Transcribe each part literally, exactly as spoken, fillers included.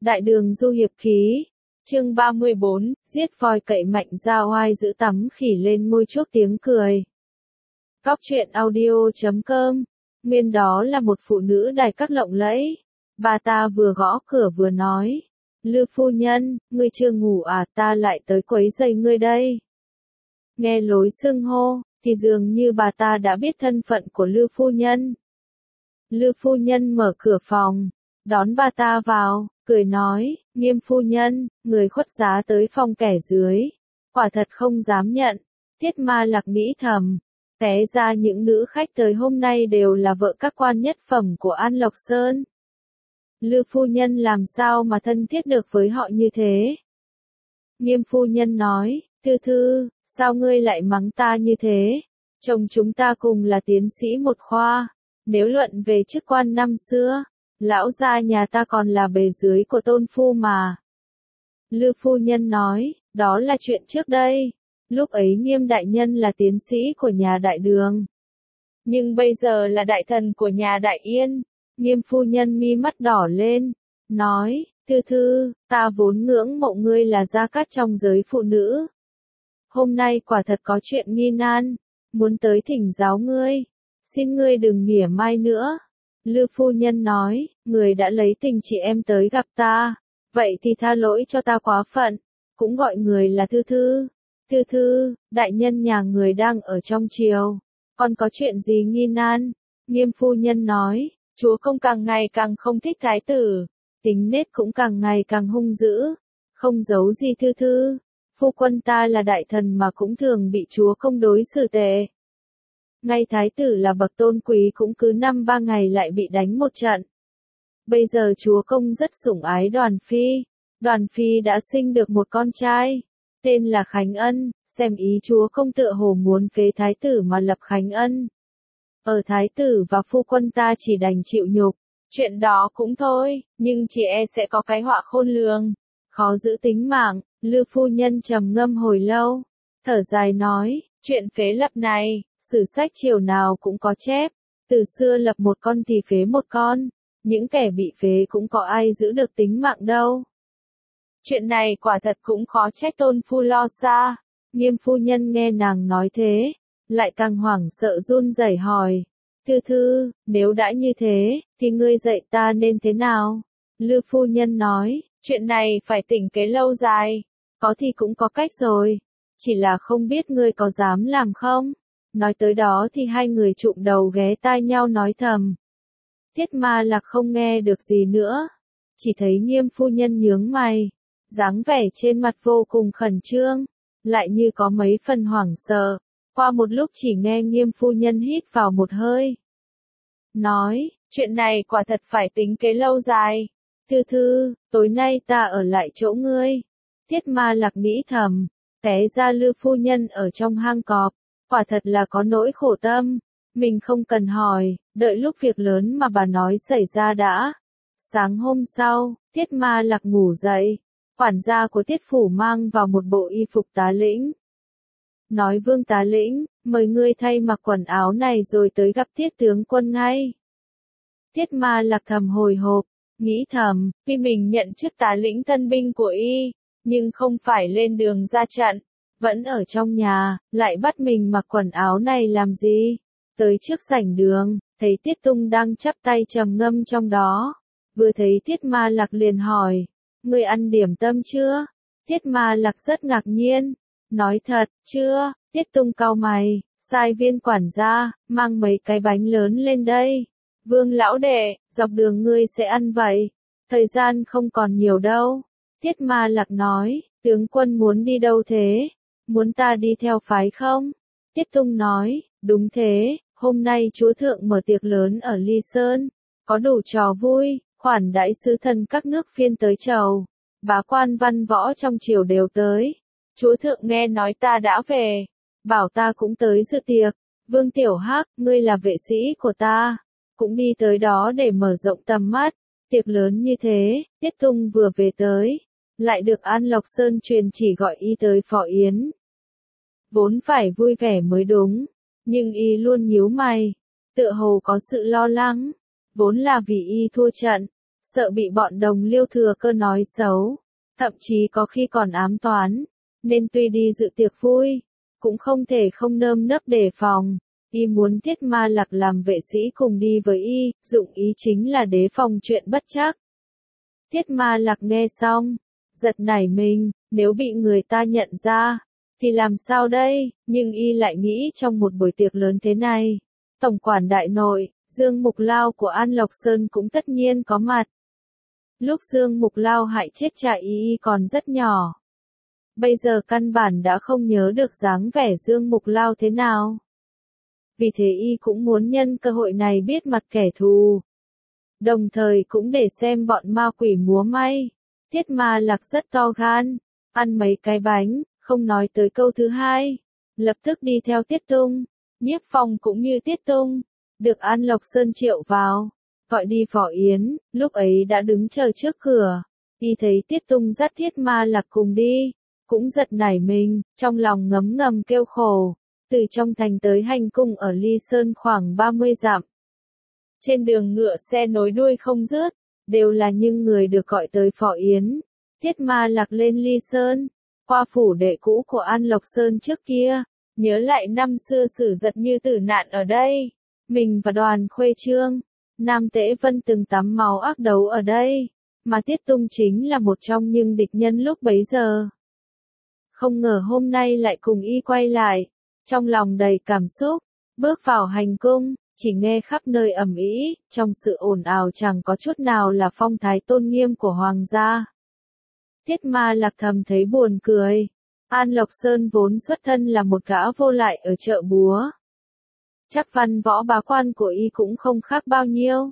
Đại đường du hiệp ký. Chương ba mươi bốn, giết voi cậy mạnh ra oai giữ tắm khỉ lên môi chuốc tiếng cười. Góc truyện audio chấm com. Nguyên đó là một phụ nữ đài các lộng lẫy. Bà ta vừa gõ cửa vừa nói. Lư phu nhân, ngươi chưa ngủ à, ta lại tới quấy rầy ngươi đây. Nghe lối xưng hô, thì dường như bà ta đã biết thân phận của Lư phu nhân. Lư phu nhân mở cửa phòng, đón bà ta vào, cười nói, Nghiêm phu nhân, người khuất giá tới phòng kẻ dưới. Quả thật không dám nhận. Tiết Ma Lạc nghĩ thầm. Té ra những nữ khách tới hôm nay đều là vợ các quan nhất phẩm của An Lộc Sơn. Lư phu nhân làm sao mà thân thiết được với họ như thế? Nghiêm phu nhân nói, Thư Thư, sao ngươi lại mắng ta như thế? Chồng chúng ta cùng là tiến sĩ một khoa. Nếu luận về chức quan năm xưa, lão gia nhà ta còn là bề dưới của tôn phu mà. Lư phu nhân nói, đó là chuyện trước đây. Lúc ấy Nghiêm đại nhân là tiến sĩ của nhà Đại Đường. Nhưng bây giờ là đại thần của nhà Đại Yên. Nghiêm phu nhân mi mắt đỏ lên, nói, Thư Thư, ta vốn ngưỡng mộ ngươi là gia cát trong giới phụ nữ. Hôm nay quả thật có chuyện nghi nan, muốn tới thỉnh giáo ngươi. Xin ngươi đừng mỉa mai nữa. Lư phu nhân nói, người đã lấy tình chị em tới gặp ta, vậy thì tha lỗi cho ta quá phận, cũng gọi người là Thư Thư. Thư Thư, đại nhân nhà người đang ở trong triều, còn có chuyện gì nghi nan? Nghiêm phu nhân nói, chúa công càng ngày càng không thích thái tử, tính nết cũng càng ngày càng hung dữ, không giấu gì Thư Thư. Phu quân ta là đại thần mà cũng thường bị chúa công đối xử tệ. Ngay thái tử là bậc tôn quý cũng cứ năm ba ngày lại bị đánh một trận. Bây giờ chúa công rất sủng ái Đoàn Phi. Đoàn Phi đã sinh được một con trai, tên là Khánh Ân, xem ý chúa công tựa hồ muốn phế thái tử mà lập Khánh Ân. Ở thái tử và phu quân ta chỉ đành chịu nhục, chuyện đó cũng thôi, nhưng chỉ e sẽ có cái họa khôn lường, khó giữ tính mạng. Lư phu nhân trầm ngâm hồi lâu, thở dài nói, chuyện phế lập này, sử sách triều nào cũng có chép, từ xưa lập một con thì phế một con, những kẻ bị phế cũng có ai giữ được tính mạng đâu. Chuyện này quả thật cũng khó trách tôn phu lo xa. Nghiêm phu nhân nghe nàng nói thế, lại càng hoảng sợ run rẩy hỏi, Thư Thư, nếu đã như thế, thì ngươi dạy ta nên thế nào? Lư phu nhân nói, chuyện này phải tỉnh kế lâu dài, có thì cũng có cách rồi, chỉ là không biết ngươi có dám làm không? Nói tới đó thì hai người chụm đầu ghé tai nhau nói thầm. Tiết Ma Lạc không nghe được gì nữa, chỉ thấy Nghiêm phu nhân nhướng mày, dáng vẻ trên mặt vô cùng khẩn trương, lại như có mấy phần hoảng sợ. Qua một lúc chỉ nghe Nghiêm phu nhân hít vào một hơi, nói, chuyện này quả thật phải tính kế lâu dài. Thư Thư, tối nay ta ở lại chỗ ngươi. Tiết Ma Lạc nghĩ thầm, té ra Lư phu nhân ở trong hang cọp, quả thật là có nỗi khổ tâm. Mình không cần hỏi, đợi lúc việc lớn mà bà nói xảy ra đã. Sáng hôm sau, Tiết Ma Lạc ngủ dậy, quản gia của Tiết phủ mang vào một bộ y phục tá lĩnh. Nói Vương tá lĩnh, mời ngươi thay mặc quần áo này rồi tới gặp Tiết tướng quân ngay. Tiết Ma Lạc thầm hồi hộp, nghĩ thầm, vì mình nhận chức tá lĩnh thân binh của y, nhưng không phải lên đường ra trận, vẫn ở trong nhà, lại bắt mình mặc quần áo này làm gì? Tới trước sảnh đường, thấy Tiết Tung đang chắp tay trầm ngâm trong đó. Vừa thấy Tiết Ma Lạc liền hỏi, ngươi ăn điểm tâm chưa? Tiết Ma Lạc rất ngạc nhiên, nói thật, chưa. Tiết Tung cau mày, sai viên quản gia, mang mấy cái bánh lớn lên đây. Vương lão đệ, dọc đường ngươi sẽ ăn vậy, thời gian không còn nhiều đâu. Tiết Ma Lạc nói, tướng quân muốn đi đâu thế? Muốn ta đi theo phái không? Tiết Tung nói, đúng thế, hôm nay chúa thượng mở tiệc lớn ở Ly Sơn, có đủ trò vui, khoản đãi sứ thần các nước phiên tới chầu, bá quan văn võ trong triều đều tới. Chúa thượng nghe nói ta đã về, bảo ta cũng tới dự tiệc. Vương Tiểu Hắc, ngươi là vệ sĩ của ta, cũng đi tới đó để mở rộng tầm mắt. Tiệc lớn như thế, Tiết Tung vừa về tới, lại được An Lộc Sơn truyền chỉ gọi y tới phò yến. Vốn phải vui vẻ mới đúng, nhưng y luôn nhíu mày, tựa hồ có sự lo lắng, vốn là vì y thua trận, sợ bị bọn đồng liêu thừa cơ nói xấu, thậm chí có khi còn ám toán, nên tuy đi dự tiệc vui, cũng không thể không nơm nớp đề phòng. Y muốn Tiết Ma Lạc làm vệ sĩ cùng đi với y, dụng ý chính là đề phòng chuyện bất trắc. Tiết Ma Lạc nghe xong, giật nảy mình, nếu bị người ta nhận ra, thì làm sao đây, nhưng y lại nghĩ trong một buổi tiệc lớn thế này, tổng quản đại nội, Dương Mục Lao của An Lộc Sơn cũng tất nhiên có mặt. Lúc Dương Mục Lao hại chết cha y y còn rất nhỏ. Bây giờ căn bản đã không nhớ được dáng vẻ Dương Mục Lao thế nào. Vì thế y cũng muốn nhân cơ hội này biết mặt kẻ thù. Đồng thời cũng để xem bọn ma quỷ múa may. Tiết Ma Lạc rất to gan, ăn mấy cái bánh, không nói tới câu thứ hai. Lập tức đi theo Tiết Tung, Nhiếp Phong cũng như Tiết Tung, được An Lộc Sơn triệu vào, gọi đi Phò Yến, lúc ấy đã đứng chờ trước cửa. Y thấy Tiết Tung dắt Tiết Ma Lạc cùng đi, cũng giật nảy mình, trong lòng ngấm ngầm kêu khổ. Từ trong thành tới hành cung ở Ly Sơn khoảng ba mươi dặm. Trên đường ngựa xe nối đuôi không dứt, đều là những người được gọi tới Phò Yến. Tiết Ma Lạc lên Ly Sơn, qua phủ đệ cũ của An Lộc Sơn trước kia, nhớ lại năm xưa Sử Giật như tử nạn ở đây. Mình và Đoàn Khuê Trương, Nam Tế Vân từng tắm máu ác đấu ở đây, mà Tiết Tung chính là một trong những địch nhân lúc bấy giờ. Không ngờ hôm nay lại cùng y quay lại, trong lòng đầy cảm xúc, bước vào hành cung, chỉ nghe khắp nơi ầm ĩ, trong sự ồn ào chẳng có chút nào là phong thái tôn nghiêm của hoàng gia. Tiết Ma Lạc thầm thấy buồn cười, An Lộc Sơn vốn xuất thân là một gã vô lại ở chợ búa. Chắc văn võ bá quan của y cũng không khác bao nhiêu.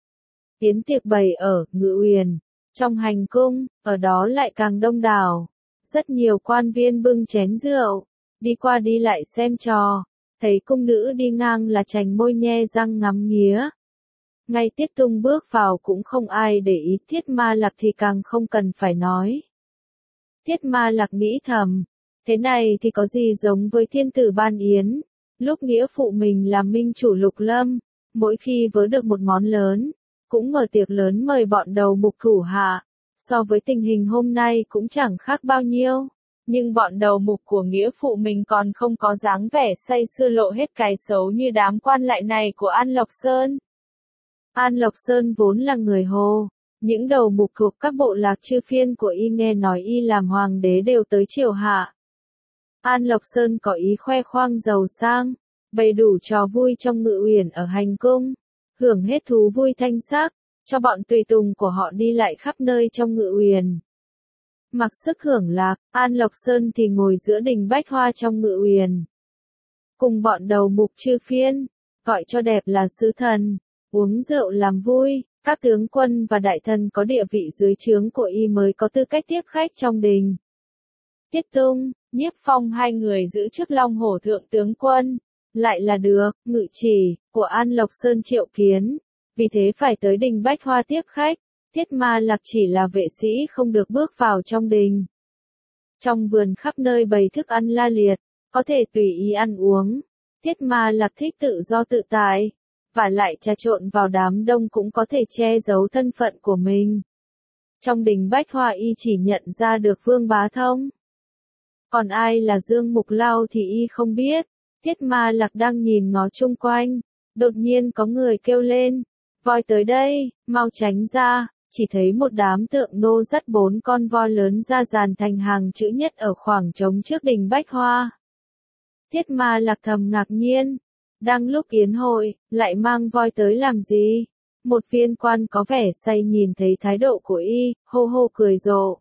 Yến tiệc bày ở Ngự Uyển, trong hành cung, ở đó lại càng đông đảo. Rất nhiều quan viên bưng chén rượu, đi qua đi lại xem trò, thấy cung nữ đi ngang là chành môi nhe răng ngắm nghía. Ngay Tiết Tung bước vào cũng không ai để ý, Tiết Ma Lạc thì càng không cần phải nói. Tiết Ma Lạc nghĩ thầm, thế này thì có gì giống với thiên tử ban yến, lúc nghĩa phụ mình là minh chủ Lục Lâm, mỗi khi vớ được một món lớn, cũng mở tiệc lớn mời bọn đầu mục thủ hạ. So với tình hình hôm nay cũng chẳng khác bao nhiêu, nhưng bọn đầu mục của nghĩa phụ mình còn không có dáng vẻ say sưa lộ hết cái xấu như đám quan lại này của An Lộc Sơn. An Lộc Sơn vốn là người Hồ, những đầu mục thuộc các bộ lạc chư phiên của y nghe nói y làm hoàng đế đều tới triều hạ. An Lộc Sơn có ý khoe khoang giàu sang, bày đủ trò vui trong Ngự Uyển ở hành cung, hưởng hết thú vui thanh sắc, cho bọn tùy tùng của họ đi lại khắp nơi trong Ngự Uyển. Mặc sức hưởng lạc, An Lộc Sơn thì ngồi giữa đình bách hoa trong Ngự Uyển. Cùng bọn đầu mục chư phiên, gọi cho đẹp là sứ thần, uống rượu làm vui, các tướng quân và đại thần có địa vị dưới trướng của y mới có tư cách tiếp khách trong đình. Tiết Tung, Nhiếp Phong hai người giữ chức Long Hổ Thượng tướng quân, lại là được, ngự chỉ, của An Lộc Sơn triệu kiến. Vì thế phải tới đình bách hoa tiếp khách, Tiết Ma Lạc chỉ là vệ sĩ không được bước vào trong đình. Trong vườn khắp nơi bày thức ăn la liệt, có thể tùy ý ăn uống. Tiết Ma Lạc thích tự do tự tại, và lại trà trộn vào đám đông cũng có thể che giấu thân phận của mình. Trong đình bách hoa y chỉ nhận ra được Vương Bá Thông. Còn ai là Dương Mục Lao thì y không biết. Tiết Ma Lạc đang nhìn ngó chung quanh, đột nhiên có người kêu lên. Voi tới đây, mau tránh ra, chỉ thấy một đám tượng nô dắt bốn con voi lớn ra dàn thành hàng chữ nhất ở khoảng trống trước đình bách hoa. Tiết Ma Lạc thầm ngạc nhiên, đang lúc yến hội, lại mang voi tới làm gì? Một viên quan có vẻ say nhìn thấy thái độ của y, hô hô cười rộ.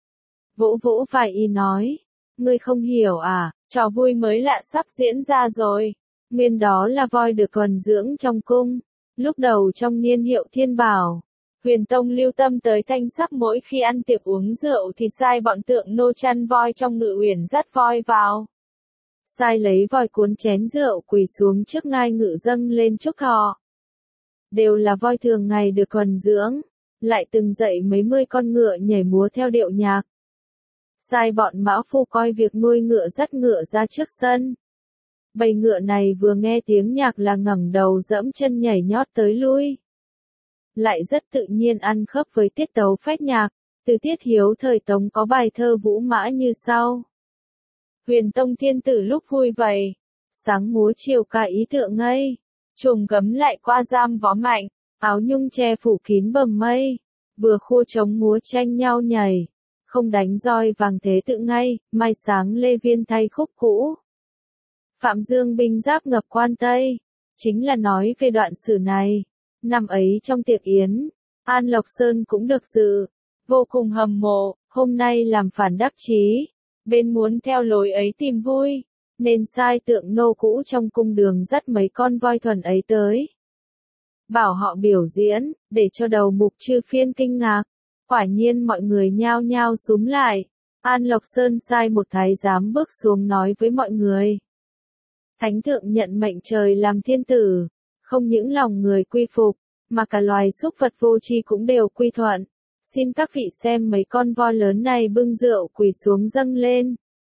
Vỗ vỗ vai y nói, ngươi không hiểu à, trò vui mới lạ sắp diễn ra rồi. Nguyên đó là voi được thuần dưỡng trong cung. Lúc đầu trong niên hiệu Thiên Bảo, Huyền Tông lưu tâm tới thanh sắc, mỗi khi ăn tiệc uống rượu thì sai bọn tượng nô chăn voi trong Ngự Uyển dắt voi vào. Sai lấy voi cuốn chén rượu quỳ xuống trước ngai ngự dâng lên chúc thọ. Đều là voi thường ngày được thuần dưỡng, lại từng dạy mấy mươi con ngựa nhảy múa theo điệu nhạc. Sai bọn mã phu coi việc nuôi ngựa dắt ngựa ra trước sân. Bầy ngựa này vừa nghe tiếng nhạc là ngẩng đầu dẫm chân nhảy nhót tới lui. lại rất tự nhiên ăn khớp với tiết tấu phách nhạc. Từ Tiết Hiếu thời Tống có bài thơ Vũ Mã như sau. Huyền tông thiên tử lúc vui vầy, sáng múa chiều ca ý tượng ngây, chuồng gấm lại qua giam vó mạnh, áo nhung che phủ kín bầm mây, vừa khua trống múa tranh nhau nhảy, không đánh roi vàng thế tự ngay, mai sáng lê viên thay khúc cũ. Phạm Dương binh giáp ngập quan Tây, chính là nói về đoạn sử này. Năm ấy trong tiệc yến, An Lộc Sơn cũng được dự, vô cùng hâm mộ, hôm nay làm phản đắc chí, bên muốn theo lối ấy tìm vui, nên sai tượng nô cũ trong cung đường dắt mấy con voi thuần ấy tới. Bảo họ biểu diễn, để cho đầu mục Chư Phiên kinh ngạc, quả nhiên mọi người nhao nhao xúm lại. An Lộc Sơn sai một thái giám bước xuống nói với mọi người. Thánh thượng nhận mệnh trời làm thiên tử, không những lòng người quy phục, mà cả loài súc vật vô tri cũng đều quy thuận. Xin các vị xem mấy con voi lớn này bưng rượu quỳ xuống dâng lên.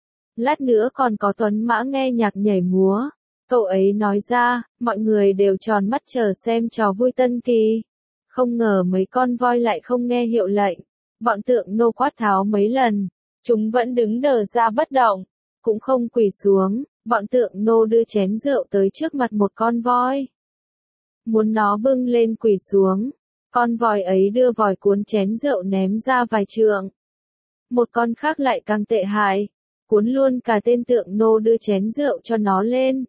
Lát nữa còn có tuấn mã nghe nhạc nhảy múa. Cậu ấy nói ra, mọi người đều tròn mắt chờ xem trò vui tân kỳ. Không ngờ mấy con voi lại không nghe hiệu lệnh. Bọn tượng nô quát tháo mấy lần, chúng vẫn đứng đờ ra bất động, cũng không quỳ xuống. Bọn tượng nô đưa chén rượu tới trước mặt một con voi. Muốn nó bưng lên quỳ xuống. Con voi ấy đưa vòi cuốn chén rượu ném ra vài trượng. Một con khác lại càng tệ hại, cuốn luôn cả tên tượng nô đưa chén rượu cho nó lên.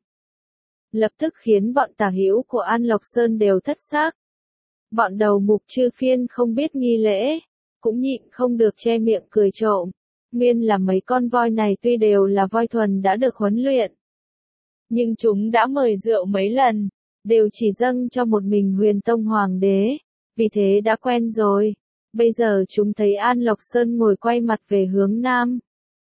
Lập tức khiến bọn tả hữu của An Lộc Sơn đều thất xác. Bọn đầu mục Chư Phiên không biết nghi lễ, cũng nhịn không được che miệng cười trộm. Nguyên là mấy con voi này tuy đều là voi thuần đã được huấn luyện, nhưng chúng đã mời rượu mấy lần, đều chỉ dâng cho một mình Huyền Tông Hoàng đế, vì thế đã quen rồi. Bây giờ chúng thấy An Lộc Sơn ngồi quay mặt về hướng Nam.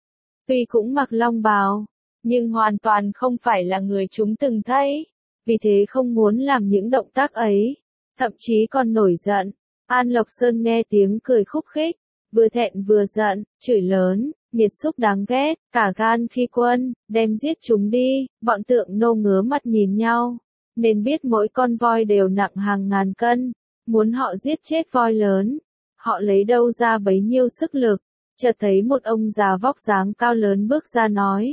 Tuy cũng mặc long bào, nhưng hoàn toàn không phải là người chúng từng thấy, vì thế không muốn làm những động tác ấy, thậm chí còn nổi giận. An Lộc Sơn nghe tiếng cười khúc khích, vừa thẹn vừa giận, chửi lớn, nghiệt xúc đáng ghét, cả gan khi quân, đem giết chúng đi. Bọn tượng nô ngứa mặt nhìn nhau, nên biết mỗi con voi đều nặng hàng ngàn cân, muốn họ giết chết voi lớn, họ lấy đâu ra bấy nhiêu sức lực. Chợt thấy một ông già vóc dáng cao lớn bước ra nói.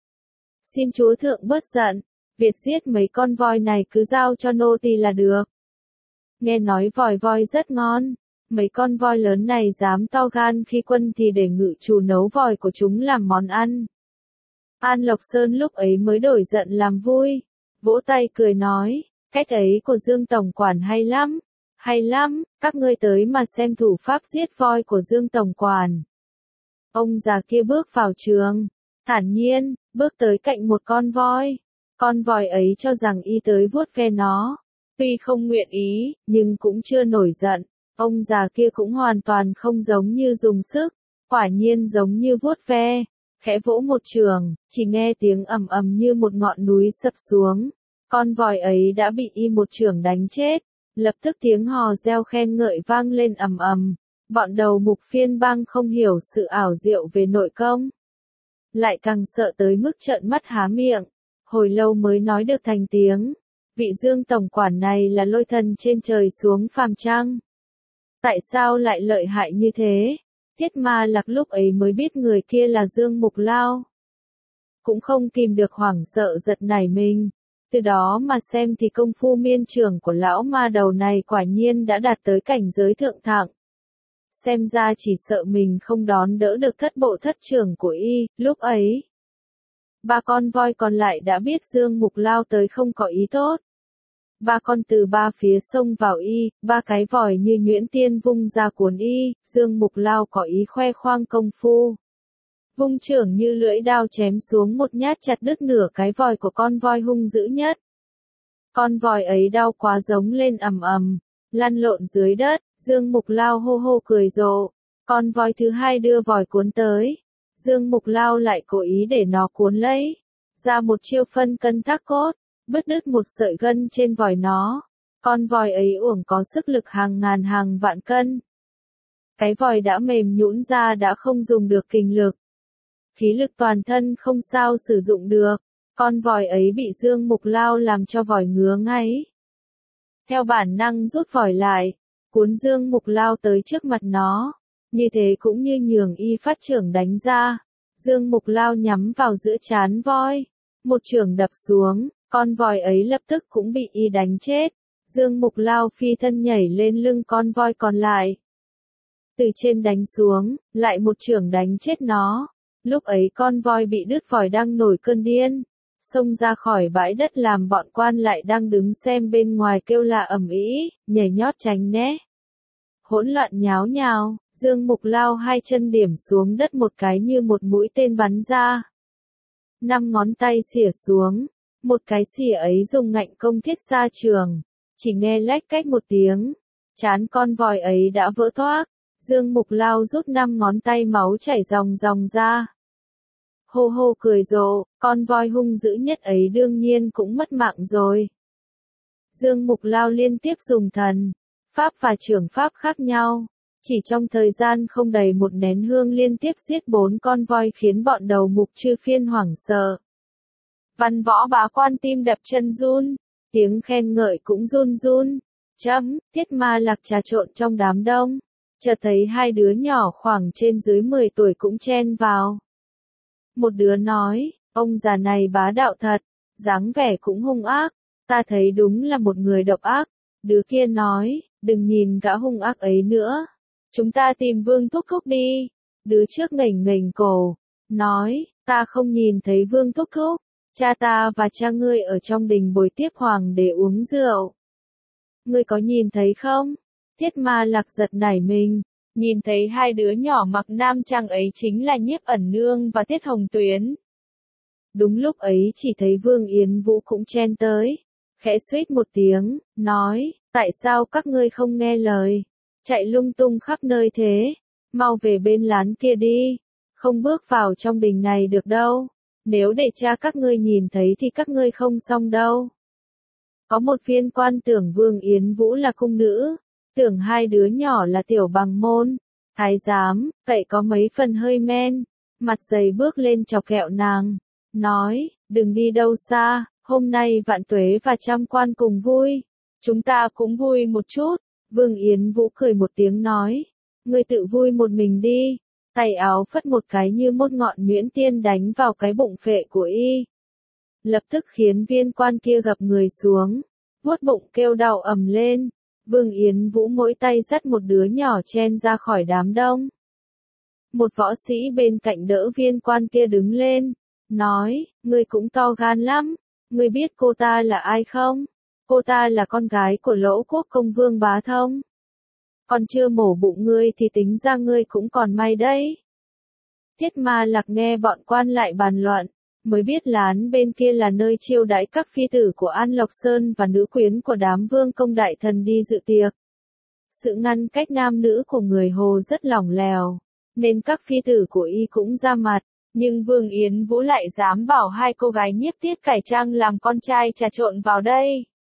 Xin chúa thượng bớt giận, việc giết mấy con voi này cứ giao cho nô tỳ là được. Nghe nói vòi voi rất ngon, mấy con voi lớn này dám to gan khi quân thì để ngự chủ nấu vòi của chúng làm món ăn. An Lộc Sơn lúc ấy mới đổi giận làm vui, vỗ tay cười nói, cách ấy của Dương Tổng Quản hay lắm, hay lắm, các ngươi tới mà xem thủ pháp giết voi của Dương Tổng Quản. Ông già kia bước vào trường, thản nhiên, bước tới cạnh một con voi. Con voi ấy cho rằng y tới vuốt ve nó. Tuy không nguyện ý, nhưng cũng chưa nổi giận. Ông già kia cũng hoàn toàn không giống như dùng sức, quả nhiên giống như vuốt ve. Khẽ vỗ một trường, chỉ nghe tiếng ầm ầm như một ngọn núi sập xuống. Con voi ấy đã bị y một trường đánh chết. Lập tức tiếng hò reo khen ngợi vang lên ầm ầm. Bọn đầu mục Phiên bang không hiểu sự ảo diệu về nội công, lại càng sợ tới mức trợn mắt há miệng, hồi lâu mới nói được thành tiếng. Vị Dương Tổng Quản này là lôi thần trên trời xuống phàm trăng. Tại sao lại lợi hại như thế? Thiết Ma Lạc lúc ấy mới biết người kia là Dương Mục Lao. Cũng không kìm được hoảng sợ giật nảy mình. Từ đó mà xem thì công phu miên trường của lão ma đầu này quả nhiên đã đạt tới cảnh giới thượng thặng. Xem ra chỉ sợ mình không đón đỡ được thất bộ thất trưởng của y. Lúc ấy, ba con voi còn lại đã biết Dương Mục Lao tới không có ý tốt. Ba con từ ba phía xông vào y, ba cái vòi như nhuyễn tiên vung ra cuốn y. Dương Mục Lao có ý khoe khoang công phu, vung trưởng như lưỡi đao chém xuống một nhát chặt đứt nửa cái vòi của con voi hung dữ nhất. Con voi ấy đau quá giống lên ầm ầm, lăn lộn dưới đất. Dương Mục Lao hô hô cười rộ. Con voi thứ hai đưa vòi cuốn tới. Dương Mục Lao lại cố ý để nó cuốn lấy. Ra một chiêu phân cân thác cốt, bứt đứt một sợi gân trên vòi nó. Con voi ấy uổng có sức lực hàng ngàn hàng vạn cân. Cái vòi đã mềm nhũn ra đã không dùng được kình lực. Khí lực toàn thân không sao sử dụng được. Con vòi ấy bị Dương Mục Lao làm cho vòi ngứa ngáy. Theo bản năng rút vòi lại. cuốn Dương Mục lao tới trước mặt nó. Như thế cũng như nhường y phát trưởng đánh ra. Dương Mục lao nhắm vào giữa trán voi. Một chưởng đập xuống, con voi ấy lập tức cũng bị y đánh chết. Dương Mục lao phi thân nhảy lên lưng con voi còn lại. Từ trên đánh xuống, lại một chưởng đánh chết nó. Lúc ấy con voi bị đứt vòi đang nổi cơn điên. Xông ra khỏi bãi đất làm bọn quan lại đang đứng xem bên ngoài kêu la ầm ĩ, nhảy nhót tránh né. Hỗn loạn nháo nhào, Dương Mục lao hai chân điểm xuống đất một cái như một mũi tên bắn ra. Năm ngón tay xỉa xuống, một cái xỉa ấy dùng ngạnh công thiết xa trường, chỉ nghe lách cách một tiếng, trán con voi ấy đã vỡ toác. Dương Mục lao rút năm ngón tay máu chảy ròng ròng ra. Hô hô cười rộ, con voi hung dữ nhất ấy đương nhiên cũng mất mạng rồi. Dương Mục lao liên tiếp dùng thần, pháp và trưởng pháp khác nhau. Chỉ trong thời gian không đầy một nén hương liên tiếp giết bốn con voi khiến bọn đầu mục chư phiên hoảng sợ. Văn võ bá quan tim đập chân run, tiếng khen ngợi cũng run run. Chấm, Thiết Ma Lạc trà trộn trong đám đông. Chợt thấy hai đứa nhỏ khoảng trên dưới mười tuổi cũng chen vào. Một đứa nói, ông già này bá đạo thật, dáng vẻ cũng hung ác, ta thấy đúng là một người độc ác. Đứa kia nói, đừng nhìn gã hung ác ấy nữa, chúng ta tìm Vương Thúc Thúc đi. Đứa trước nghềnh nghềnh cổ, nói, ta không nhìn thấy Vương Thúc Thúc, cha ta và cha ngươi ở trong đình bồi tiếp hoàng để uống rượu. Ngươi có nhìn thấy không? Thiết Ma Lạc giật nảy mình, nhìn thấy hai đứa nhỏ mặc nam trang ấy chính là Nhiếp Ẩn Nương và Tiết Hồng Tuyến. Đúng lúc ấy chỉ thấy Vương Yến Vũ cũng chen tới, khẽ suýt một tiếng, nói, tại sao các ngươi không nghe lời, chạy lung tung khắp nơi thế, mau về bên lán kia đi, không bước vào trong đình này được đâu, nếu để cha các ngươi nhìn thấy thì các ngươi không xong đâu. Có một viên quan tưởng Vương Yến Vũ là cung nữ, tưởng hai đứa nhỏ là tiểu bằng môn, thái giám, cậy có mấy phần hơi men, mặt dày bước lên chọc kẹo nàng, nói, đừng đi đâu xa, hôm nay vạn tuế và trăm quan cùng vui, chúng ta cũng vui một chút. Vương Yến Vũ cười một tiếng nói, ngươi tự vui một mình đi, tay áo phất một cái như một ngọn nhuyễn tiên đánh vào cái bụng phệ của y. Lập tức khiến viên quan kia gập người xuống, vuốt bụng kêu đau ầm lên. Vương Yến Vũ mỗi tay dắt một đứa nhỏ chen ra khỏi đám đông. Một võ sĩ bên cạnh đỡ viên quan kia đứng lên, nói, ngươi cũng to gan lắm, ngươi biết cô ta là ai không? Cô ta là con gái của Lỗ Quốc công Vương Bá Thông. Còn chưa mổ bụng ngươi thì tính ra ngươi cũng còn may đấy. Thiết Ma Lạc nghe bọn quan lại bàn luận, mới biết lán bên kia là nơi chiêu đãi các phi tử của An Lộc Sơn và nữ quyến của đám vương công đại thần đi dự tiệc. Sự ngăn cách nam nữ của người Hồ rất lỏng lẻo, nên các phi tử của y cũng ra mặt, nhưng Vương Yến Vũ lại dám bảo hai cô gái Nhiếp Tiết cải trang làm con trai trà trộn vào đây.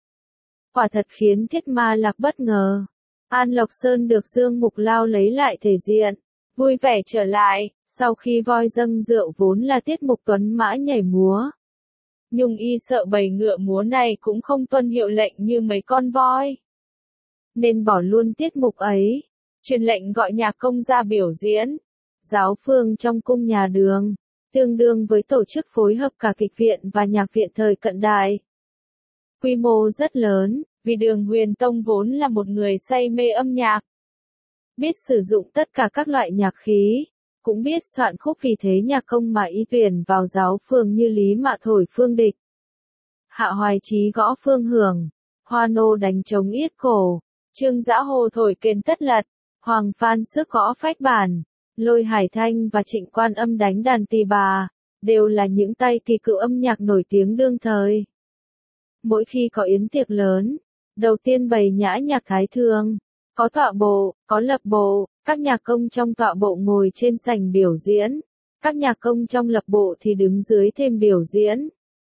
Quả thật khiến Thiết Ma Lạc bất ngờ. An Lộc Sơn được Dương Mục lao lấy lại thể diện, vui vẻ trở lại, sau khi voi dâng rượu vốn là tiết mục tuấn mã nhảy múa. Nhưng y sợ bầy ngựa múa này cũng không tuân hiệu lệnh như mấy con voi, nên bỏ luôn tiết mục ấy, truyền lệnh gọi nhạc công ra biểu diễn. Giáo phương trong cung nhà Đường, tương đương với tổ chức phối hợp cả kịch viện và nhạc viện thời cận đại. Quy mô rất lớn, vì Đường Huyền Tông vốn là một người say mê âm nhạc, biết sử dụng tất cả các loại nhạc khí, cũng biết soạn khúc, vì thế nhạc công mà y tuyển vào giáo phương như Lý Mạ thổi phương địch, Hạ Hoài Chí gõ phương hưởng, Hoa Nô đánh trống yết cổ, Trương Dã Hồ thổi kèn tất lật, Hoàng Phan Sức gõ phách bản, Lôi Hải Thanh và Trịnh Quan Âm đánh đàn tỳ bà, đều là những tay kỳ cựu âm nhạc nổi tiếng đương thời. Mỗi khi có yến tiệc lớn, đầu tiên bày nhã nhạc thái thường, có tọa bộ, có lập bộ, các nhạc công trong tọa bộ ngồi trên sảnh biểu diễn, các nhạc công trong lập bộ thì đứng dưới thêm biểu diễn.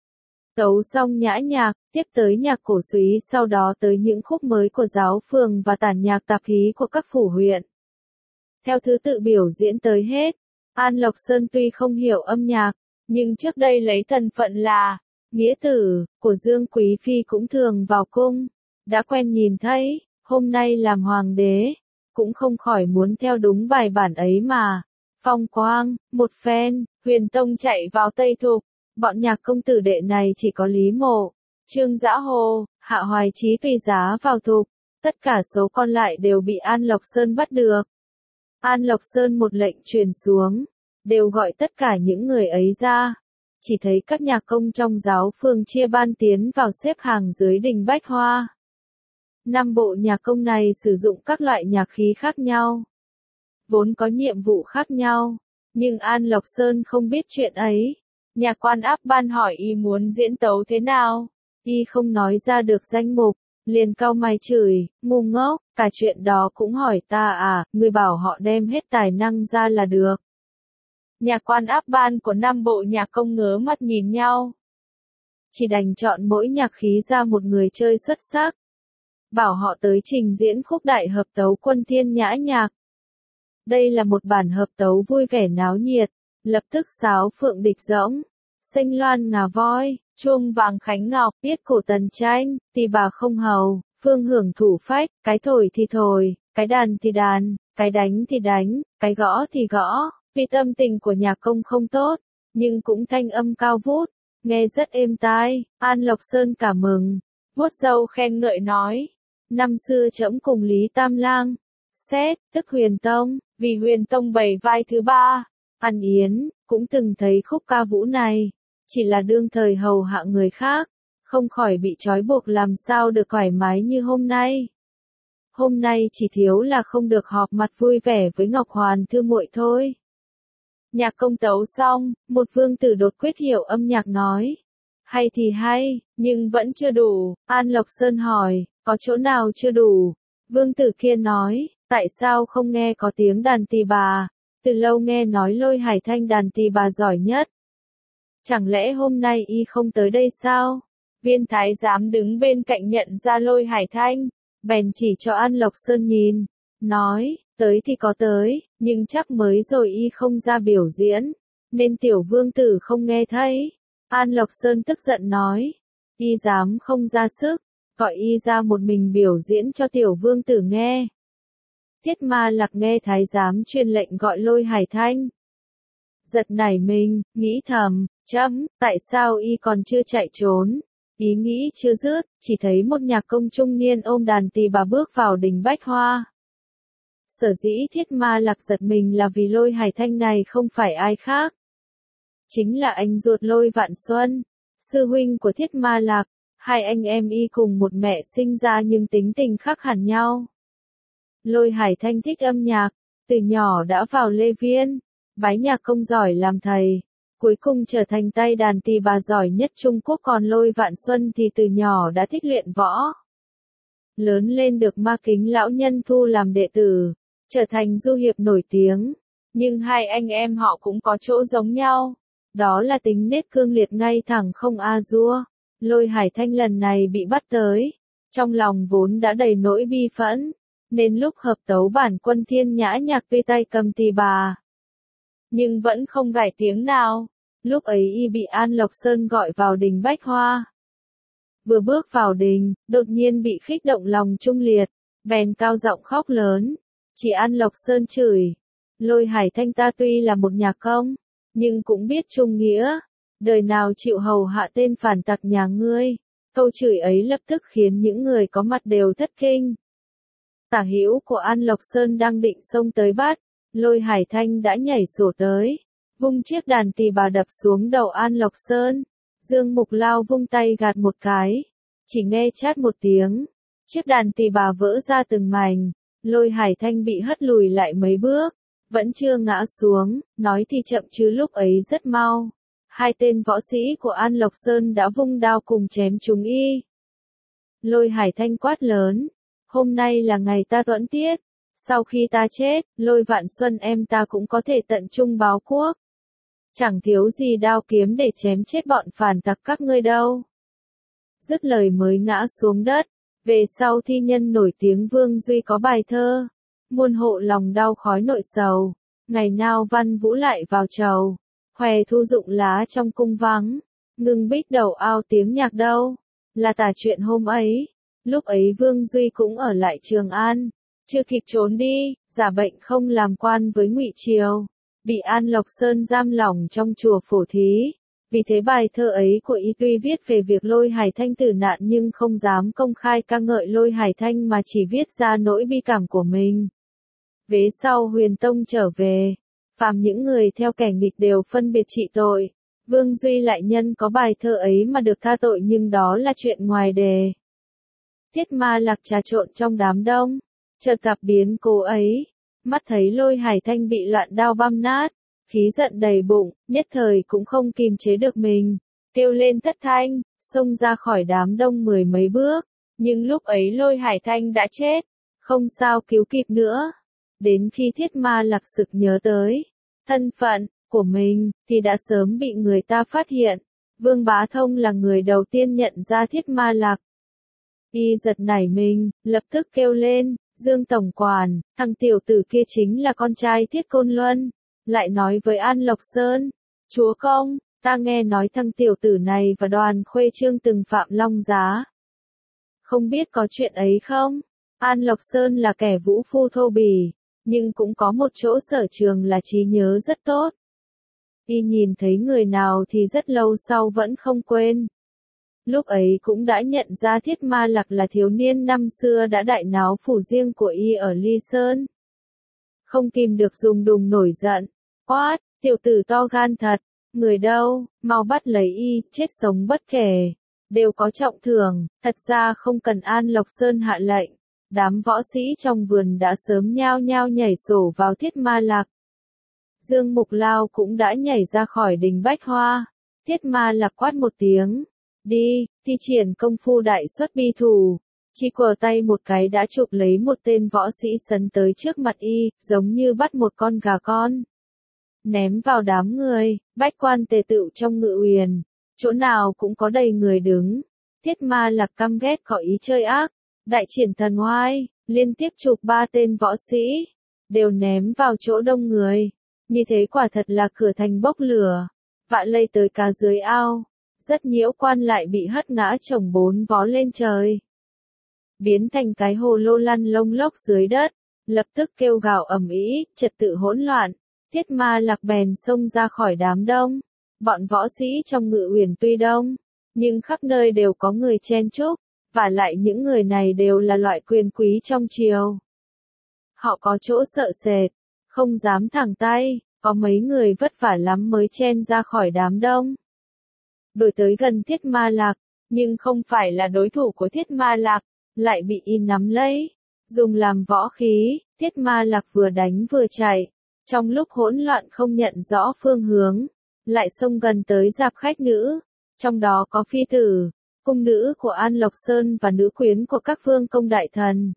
Tấu xong nhã nhạc, tiếp tới nhạc cổ súy, sau đó tới những khúc mới của giáo phường và tản nhạc tạp hí của các phủ huyện. Theo thứ tự biểu diễn tới hết. An Lộc Sơn tuy không hiểu âm nhạc, nhưng trước đây lấy thân phận là nghĩa tử của Dương Quý Phi cũng thường vào cung, đã quen nhìn thấy. hôm nay làm hoàng đế, cũng không khỏi muốn theo đúng bài bản ấy mà. Phong quang, một phen, Huyền Tông chạy vào Tây Thục, bọn nhạc công tử đệ này chỉ có Lý Mộ, Trương Dã Hồ, Hạ Hoài Chí Phi giá vào Thục, tất cả số còn lại đều bị An Lộc Sơn bắt được. An Lộc Sơn một lệnh truyền xuống, đều gọi tất cả những người ấy ra. Chỉ thấy các nhạc công trong giáo phường chia ban tiến vào xếp hàng dưới đình Bách Hoa. Năm bộ nhạc công này sử dụng các loại nhạc khí khác nhau, vốn có nhiệm vụ khác nhau, nhưng An Lộc Sơn không biết chuyện ấy. Nhạc quan áp ban hỏi y muốn diễn tấu thế nào, y không nói ra được danh mục, liền cau mày chửi, ngu ngốc, cả chuyện đó cũng hỏi ta à, người bảo họ đem hết tài năng ra là được. Nhạc quan áp ban của năm bộ nhạc công ngớ mắt nhìn nhau, chỉ đành chọn mỗi nhạc khí ra một người chơi xuất sắc, bảo họ tới trình diễn khúc đại hợp tấu Quân Thiên Nhã Nhạc. Đây là một bản hợp tấu vui vẻ náo nhiệt, lập tức sáo phượng địch rỗng, xanh loan ngà voi, chuông vàng khánh ngọc, tiết cổ tần tranh, tỳ bà không hầu, phương hưởng thủ phách, cái thổi thì thổi, cái đàn thì đàn, cái đánh thì đánh, cái gõ thì gõ. Vì tâm tình của nhạc công không tốt, nhưng cũng thanh âm cao vút, nghe rất êm tai. An Lộc Sơn cả mừng, vuốt râu khen ngợi nói, năm xưa trẫm cùng Lý Tam Lang, xét, tức Huyền Tông, vì Huyền Tông bày vai thứ ba, ăn yến, cũng từng thấy khúc ca vũ này, chỉ là đương thời hầu hạ người khác, không khỏi bị trói buộc làm sao được thoải mái như hôm nay. Hôm nay chỉ thiếu là không được họp mặt vui vẻ với Ngọc Hoàn thư muội thôi. Nhạc công tấu xong, một vương tử đột quyết hiểu âm nhạc nói, hay thì hay, nhưng vẫn chưa đủ. An Lộc Sơn hỏi, có chỗ nào chưa đủ? Vương tử kia nói, tại sao không nghe có tiếng đàn tỳ bà, từ lâu nghe nói Lôi Hải Thanh đàn tỳ bà giỏi nhất. Chẳng lẽ hôm nay y không tới đây sao? Viên thái giám đứng bên cạnh nhận ra Lôi Hải Thanh, bèn chỉ cho An Lộc Sơn nhìn, nói, tới thì có tới, nhưng chắc mới rồi y không ra biểu diễn, nên tiểu vương tử không nghe thấy. An Lộc Sơn tức giận nói, y dám không ra sức, gọi y ra một mình biểu diễn cho tiểu vương tử nghe. Thiết Ma Lạc nghe thái giám truyền lệnh gọi Lôi Hải Thanh, giật nảy mình, nghĩ thầm, chấm, tại sao y còn chưa chạy trốn? Ý nghĩ chưa dứt, chỉ thấy một nhạc công trung niên ôm đàn tỳ bà bước vào đình Bách Hoa. Sở dĩ Thiết Ma Lạc giật mình là vì Lôi Hải Thanh này không phải ai khác, chính là anh ruột Lôi Vạn Xuân, sư huynh của Thiết Ma Lạc. Hai anh em y cùng một mẹ sinh ra nhưng tính tình khác hẳn nhau. Lôi Hải Thanh thích âm nhạc, từ nhỏ đã vào Lê Viên, bái nhạc công giỏi làm thầy, cuối cùng trở thành tay đàn tỳ bà giỏi nhất Trung Quốc. Còn Lôi Vạn Xuân thì từ nhỏ đã thích luyện võ, lớn lên được Ma Kính lão nhân thu làm đệ tử, trở thành du hiệp nổi tiếng. Nhưng hai anh em họ cũng có chỗ giống nhau, đó là tính nết cương liệt ngay thẳng không a dua. Lôi Hải Thanh lần này bị bắt tới, trong lòng vốn đã đầy nỗi bi phẫn, nên lúc hợp tấu bản Quân Thiên Nhã Nhạc tuy tay cầm tỳ bà, nhưng vẫn không gảy tiếng nào. Lúc ấy y bị An Lộc Sơn gọi vào đình Bách Hoa. Vừa bước vào đình, đột nhiên bị khích động lòng trung liệt, bèn cao giọng khóc lớn. Chỉ An Lộc Sơn chửi, Lôi Hải Thanh ta tuy là một nhạc công, nhưng cũng biết trung nghĩa, đời nào chịu hầu hạ tên phản tặc nhà ngươi. Câu chửi ấy lập tức khiến những người có mặt đều thất kinh. Tả hữu của An Lộc Sơn đang định xông tới bắt, Lôi Hải Thanh đã nhảy sổ tới, vung chiếc đàn tỳ bà đập xuống đầu An Lộc Sơn. Dương Mục Lao vung tay gạt một cái, chỉ nghe chát một tiếng, chiếc đàn tỳ bà vỡ ra từng mảnh. Lôi Hải Thanh bị hất lùi lại mấy bước, vẫn chưa ngã xuống, nói thì chậm chứ lúc ấy rất mau. Hai tên võ sĩ của An Lộc Sơn đã vung đao cùng chém chúng y. Lôi Hải Thanh quát lớn, hôm nay là ngày ta tuẫn tiết, sau khi ta chết, Lôi Vạn Xuân em ta cũng có thể tận trung báo quốc. Chẳng thiếu gì đao kiếm để chém chết bọn phản tặc các ngươi đâu. Dứt lời mới ngã xuống đất. Về sau thi nhân nổi tiếng Vương Duy có bài thơ, muôn hộ lòng đau khói nội sầu, ngày nào văn vũ lại vào trầu, hòe thu dụng lá trong cung vắng, ngưng bích đầu ao tiếng nhạc đâu, là tả chuyện hôm ấy. Lúc ấy Vương Duy cũng ở lại Trường An, chưa kịp trốn đi, giả bệnh không làm quan với Ngụy Triều, bị An Lộc Sơn giam lỏng trong chùa Phổ Thí. Vì thế bài thơ ấy của y tuy viết về việc Lôi Hải Thanh tử nạn nhưng không dám công khai ca ngợi Lôi Hải Thanh mà chỉ viết ra nỗi bi cảm của mình. Vế sau Huyền Tông trở về, phàm những người theo kẻ nghịch đều phân biệt trị tội. Vương Duy lại nhân có bài thơ ấy mà được tha tội, nhưng đó là chuyện ngoài đề. Thiết Ma Lạc trà trộn trong đám đông, chợt gặp biến cố ấy, mắt thấy Lôi Hải Thanh bị loạn đao băm nát, khí giận đầy bụng, nhất thời cũng không kìm chế được mình, kêu lên thất thanh, xông ra khỏi đám đông mười mấy bước, nhưng lúc ấy Lôi Hải Thanh đã chết, không sao cứu kịp nữa. Đến khi Thiết Ma Lạc sực nhớ tới thân phận của mình, thì đã sớm bị người ta phát hiện. Vương Bá Thông là người đầu tiên nhận ra Thiết Ma Lạc. Y giật nảy mình, lập tức kêu lên, Dương Tổng Quản, thằng tiểu tử kia chính là con trai Thiết Côn Luân. Lại nói với An Lộc Sơn, chúa công, ta nghe nói thằng tiểu tử này và Đoàn Khuê Trương từng phạm long giá. Không biết có chuyện ấy không? An Lộc Sơn là kẻ vũ phu thô bỉ, nhưng cũng có một chỗ sở trường là trí nhớ rất tốt. Y nhìn thấy người nào thì rất lâu sau vẫn không quên. Lúc ấy cũng đã nhận ra Thiết Ma Lạc là thiếu niên năm xưa đã đại náo phủ riêng của Y ở Ly Sơn. Không kìm được dùng đùng nổi giận, quát, tiểu tử to gan thật, người đâu, mau bắt lấy Y, chết sống bất kể, đều có trọng thưởng. Thật ra không cần An Lộc Sơn hạ lệnh, đám võ sĩ trong vườn đã sớm nhao nhao nhảy sổ vào Thiết Ma Lạc. Dương Mục Lao cũng đã nhảy ra khỏi đình Bách Hoa. Thiết Ma Lạc quát một tiếng, đi, thi triển công phu đại xuất bi thủ. Chỉ quờ tay một cái đã chụp lấy một tên võ sĩ sấn tới trước mặt Y, giống như bắt một con gà con. Ném vào đám người, bách quan tề tựu trong ngự uyển, chỗ nào cũng có đầy người đứng. Thiết Ma Lạc căm ghét có ý chơi ác, đại triển thần oai, liên tiếp chụp ba tên võ sĩ, đều ném vào chỗ đông người. Như thế quả thật là cửa thành bốc lửa, vạ lây tới cá dưới ao. Rất nhiễu quan lại bị hất ngã chồng bốn vó lên trời, biến thành cái hồ lô lăn lông lốc dưới đất, lập tức kêu gào ầm ĩ, trật tự hỗn loạn. Thiết Ma Lạc bèn xông ra khỏi đám đông. Bọn võ sĩ trong ngự uyển tuy đông, nhưng khắp nơi đều có người chen chúc, và lại những người này đều là loại quyền quý trong triều. Họ có chỗ sợ sệt, không dám thẳng tay, có mấy người vất vả lắm mới chen ra khỏi đám đông. Đuổi tới gần Thiết Ma Lạc, nhưng không phải là đối thủ của Thiết Ma Lạc, lại bị Y nắm lấy, dùng làm võ khí. Thiết Ma Lạc vừa đánh vừa chạy, trong lúc hỗn loạn không nhận rõ phương hướng, lại xông gần tới dạp khách nữ, trong đó có phi tử, cung nữ của An Lộc Sơn và nữ quyến của các vương công đại thần.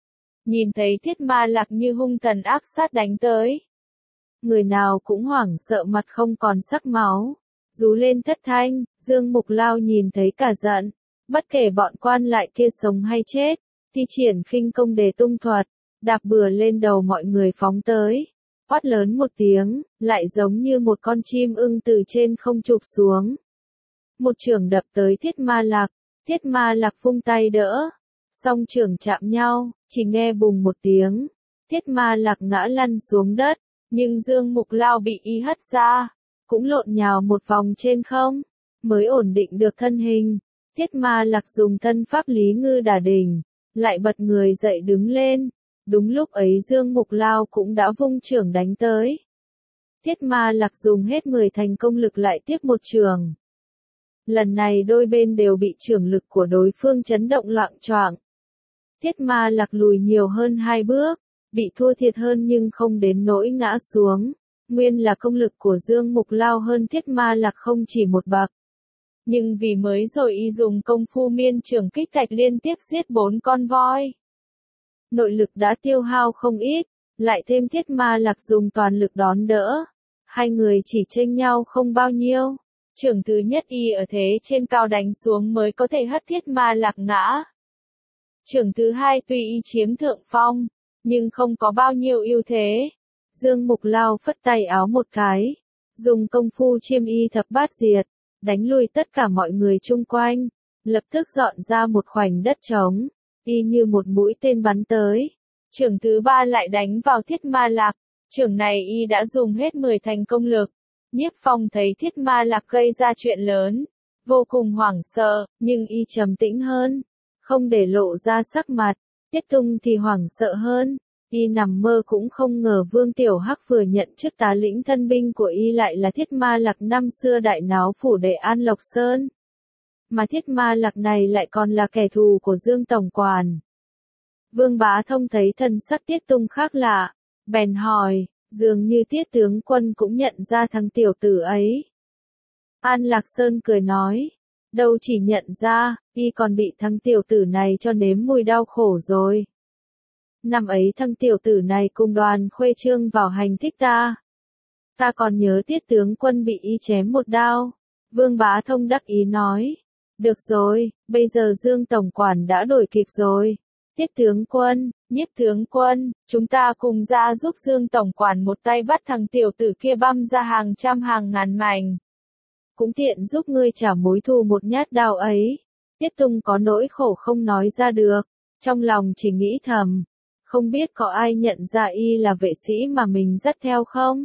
Nhìn thấy Thiết Ma Lạc như hung thần ác sát đánh tới, người nào cũng hoảng sợ mặt không còn sắc máu, rú lên thất thanh. Dương Mục Lao nhìn thấy cả giận, bất kể bọn quan lại kia sống hay chết, thi triển khinh công đề tung thuật, đạp bừa lên đầu mọi người phóng tới, quát lớn một tiếng, lại giống như một con chim ưng từ trên không chụp xuống. Một chưởng đập tới Thiết Ma Lạc, Thiết Ma Lạc vung tay đỡ, song chưởng chạm nhau, chỉ nghe bùng một tiếng, Thiết Ma Lạc ngã lăn xuống đất, nhưng Dương Mục Lao bị Y hất ra, cũng lộn nhào một vòng trên không, mới ổn định được thân hình. Thiết Ma Lạc dùng thân pháp Lý Ngư Đả Đỉnh, lại bật người dậy đứng lên. Đúng lúc ấy Dương Mục Lao cũng đã vung chưởng đánh tới. Thiết Ma Lạc dùng hết mười thành công lực lại tiếp một chưởng. Lần này đôi bên đều bị chưởng lực của đối phương chấn động loạng choạng. Thiết Ma Lạc lùi nhiều hơn hai bước, bị thua thiệt hơn nhưng không đến nỗi ngã xuống. Nguyên là công lực của Dương Mục Lao hơn Thiết Ma Lạc không chỉ một bậc. Nhưng vì mới rồi Y dùng công phu miên chưởng kích thạch liên tiếp giết bốn con voi, nội lực đã tiêu hao không ít, lại thêm Thiết Ma Lạc dùng toàn lực đón đỡ. Hai người chỉ chênh nhau không bao nhiêu. Chưởng thứ nhất Y ở thế trên cao đánh xuống mới có thể hất Thiết Ma Lạc ngã. Chưởng thứ hai tuy Y chiếm thượng phong, nhưng không có bao nhiêu ưu thế. Dương Mục Lao phất tay áo một cái, dùng công phu chiêm Y thập bát diệt, đánh lui tất cả mọi người chung quanh. lập tức dọn ra một khoảnh đất trống, y như một mũi tên bắn tới. Chưởng thứ ba lại đánh vào Thiết Ma Lạc, chưởng này y đã dùng hết mười thành công lực. Nhiếp Phong thấy Thiết Ma Lạc gây ra chuyện lớn, vô cùng hoảng sợ, nhưng y trầm tĩnh hơn, không để lộ ra sắc mặt. Tiết Tung thì hoảng sợ hơn, y nằm mơ cũng không ngờ Vương Tiểu Hắc vừa nhận chức tá lĩnh thân binh của y lại là Thiết Ma Lạc năm xưa đại náo phủ đệ An Lộc Sơn. Mà Thiết Ma Lạc này lại còn là kẻ thù của Dương Tổng Quản. Vương Bá Thông thấy thần sắc Tiết Tung khác lạ, bèn hỏi, dường như Tiết tướng quân cũng nhận ra thằng tiểu tử ấy. An Lạc Sơn cười nói, đâu chỉ nhận ra, y còn bị thằng tiểu tử này cho nếm mùi đau khổ rồi. Năm ấy thằng tiểu tử này cùng Đoàn Khuê Trương vào hành thích ta. Ta còn nhớ Tiết tướng quân bị y chém một đao. Vương Bá Thông đắc ý nói, được rồi, bây giờ Dương Tổng Quản đã đổi kịp rồi. Tiết tướng quân, Nhiếp tướng quân, chúng ta cùng ra giúp Dương Tổng Quản một tay bắt thằng tiểu tử kia băm ra hàng trăm hàng ngàn mảnh. Cũng tiện giúp ngươi trả mối thù một nhát đao ấy. Tiết Tung có nỗi khổ không nói ra được, trong lòng chỉ nghĩ thầm, không biết có ai nhận ra y là vệ sĩ mà mình dắt theo không?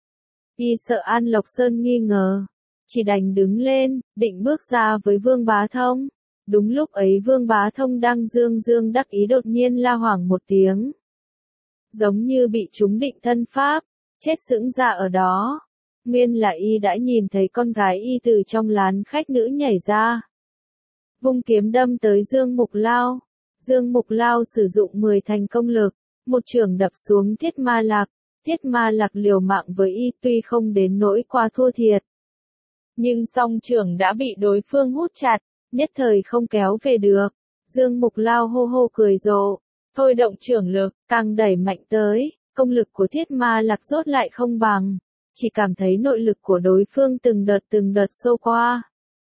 Y sợ An Lộc Sơn nghi ngờ, chỉ đành đứng lên, định bước ra với Vương Bá Thông. Đúng lúc ấy Vương Bá Thông đang dương dương đắc ý đột nhiên la hoảng một tiếng. Giống như bị trúng định thân pháp, chết sững ra ở đó. Nguyên là y đã nhìn thấy con gái y từ trong lán khách nữ nhảy ra. Vung kiếm đâm tới Dương Mục Lao. Dương Mục Lao sử dụng mười thành công lực, một chưởng đập xuống Thiết Ma Lạc. Thiết Ma Lạc liều mạng với y tuy không đến nỗi quá thua thiệt. Nhưng song chưởng đã bị đối phương hút chặt, nhất thời không kéo về được. Dương Mục Lao hô hô cười rộ, thôi động chưởng lực, càng đẩy mạnh tới, công lực của Thiết Ma Lạc rốt lại không bằng. Chỉ cảm thấy nội lực của đối phương từng đợt từng đợt xô qua.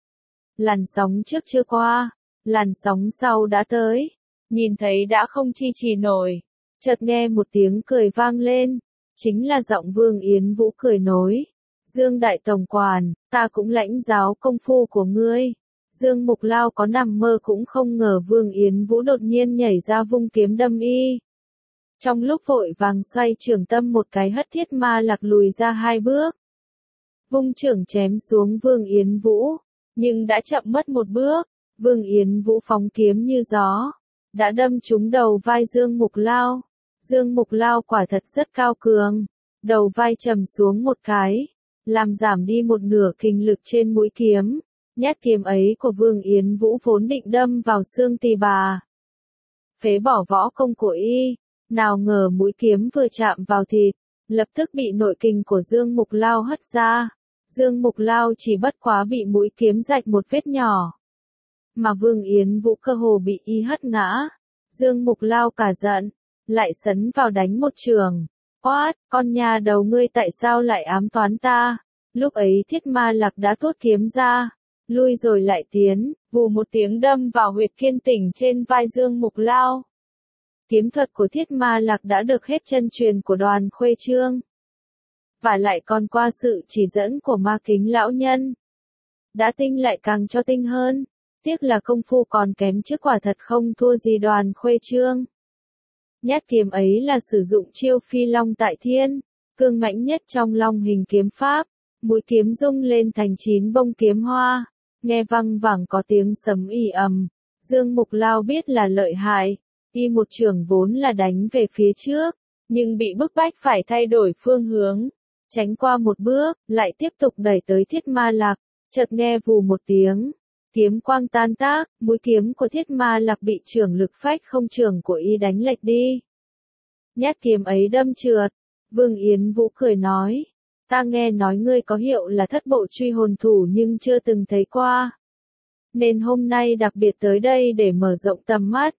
Làn sóng trước chưa qua, làn sóng sau đã tới, nhìn thấy đã không chi trì nổi. Chợt nghe một tiếng cười vang lên, chính là giọng Vương Yến Vũ cười nối. Dương Đại Tổng Quản, ta cũng lãnh giáo công phu của ngươi. Dương Mục Lao có nằm mơ cũng không ngờ Vương Yến Vũ đột nhiên nhảy ra vung kiếm đâm y. Trong lúc vội vàng xoay trường tâm một cái hất Thiết Ma Lạc lùi ra hai bước. Vung chưởng chém xuống Vương Yến Vũ, nhưng đã chậm mất một bước. Vương Yến Vũ phóng kiếm như gió, đã đâm trúng đầu vai Dương Mục Lao. Dương Mục Lao quả thật rất cao cường, đầu vai trầm xuống một cái, làm giảm đi một nửa kinh lực trên mũi kiếm. Nhát kiếm ấy của Vương Yến Vũ vốn định đâm vào xương tỳ bà, phế bỏ võ công của y. Nào ngờ mũi kiếm vừa chạm vào thịt, lập tức bị nội kình của Dương Mục Lao hất ra. Dương Mục Lao chỉ bất quá bị mũi kiếm rạch một vết nhỏ. Mà Vương Yến Vũ cơ hồ bị y hất ngã. Dương Mục Lao cả giận, lại sấn vào đánh một trường. Quát, con nhà đầu ngươi tại sao lại ám toán ta? Lúc ấy Thiết Ma Lạc đã thốt kiếm ra, lui rồi lại tiến, vù một tiếng đâm vào huyệt kiên tỉnh trên vai Dương Mục Lao. Kiếm thuật của Thiết Ma Lạc đã được hết chân truyền của Đoàn Khuê Trương, và lại còn qua sự chỉ dẫn của Ma Kính lão nhân. Đã tinh lại càng cho tinh hơn, tiếc là công phu còn kém chứ quả thật không thua gì Đoàn Khuê Trương. Nhát kiếm ấy là sử dụng chiêu Phi Long Tại Thiên, cương mãnh nhất trong Long hình kiếm pháp, mũi kiếm rung lên thành chín bông kiếm hoa, nghe văng vẳng có tiếng sấm ì ầm. Dương Mục Lao biết là lợi hại. Y một trường vốn là đánh về phía trước, nhưng bị bức bách phải thay đổi phương hướng, tránh qua một bước, lại tiếp tục đẩy tới Thiết Ma Lạc. Chợt nghe vù một tiếng, kiếm quang tan tác, mũi kiếm của Thiết Ma Lạc bị chưởng lực phách không trường của y đánh lệch đi. Nhát kiếm ấy đâm trượt. Vương Yến Vũ cười nói, ta nghe nói ngươi có hiệu là thất bộ truy hồn thủ nhưng chưa từng thấy qua, nên hôm nay đặc biệt tới đây để mở rộng tầm mắt.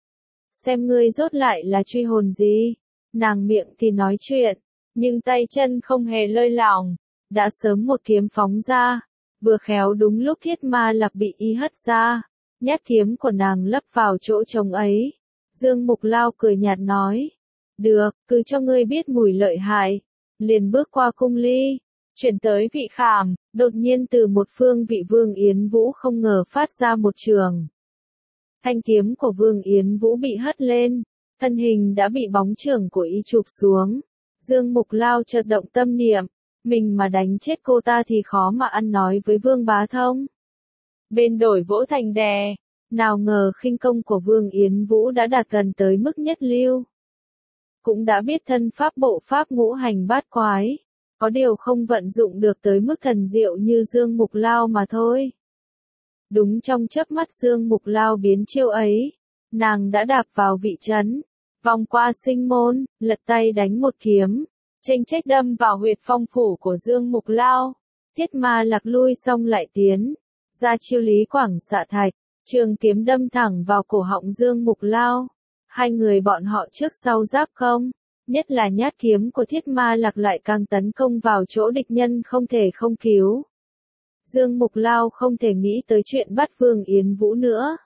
Xem ngươi rốt lại là truy hồn gì. Nàng miệng thì nói chuyện, nhưng tay chân không hề lơi lỏng, đã sớm một kiếm phóng ra, vừa khéo đúng lúc Thiết Ma Lạc bị y hất ra, nhát kiếm của nàng lấp vào chỗ trống ấy. Dương Mục Lao cười nhạt nói, được, cứ cho ngươi biết mùi lợi hại, liền bước qua cung ly, Chuyển tới vị khảm, đột nhiên từ một phương vị Vương Yến Vũ không ngờ phát ra một trường. Thanh kiếm của Vương Yến Vũ bị hất lên, thân hình đã bị bóng trường của y chụp xuống. Dương Mục Lao chợt động tâm niệm, mình mà đánh chết cô ta thì khó mà ăn nói với Vương Bá Thông. Bên đổi vỗ thành đè, nào ngờ khinh công của Vương Yến Vũ đã đạt gần tới mức nhất lưu. Cũng đã biết thân pháp bộ pháp ngũ hành bát quái, có điều không vận dụng được tới mức thần diệu như Dương Mục Lao mà thôi. Đúng trong chớp mắt Dương Mục Lao biến chiêu ấy, nàng đã đạp vào vị trấn, vòng qua sinh môn, lật tay đánh một kiếm, chênh chách đâm vào huyệt phong phủ của Dương Mục Lao. Thiết Ma Lạc lui xong lại tiến, ra chiêu Lý Quảng Xạ Thạch, trường kiếm đâm thẳng vào cổ họng Dương Mục Lao. Hai người bọn họ trước sau giáp công, nhất là nhát kiếm của Thiết Ma Lạc lại càng tấn công vào chỗ địch nhân không thể không cứu. Dương Mục Lao không thể nghĩ tới chuyện bắt Vương Yến Vũ nữa.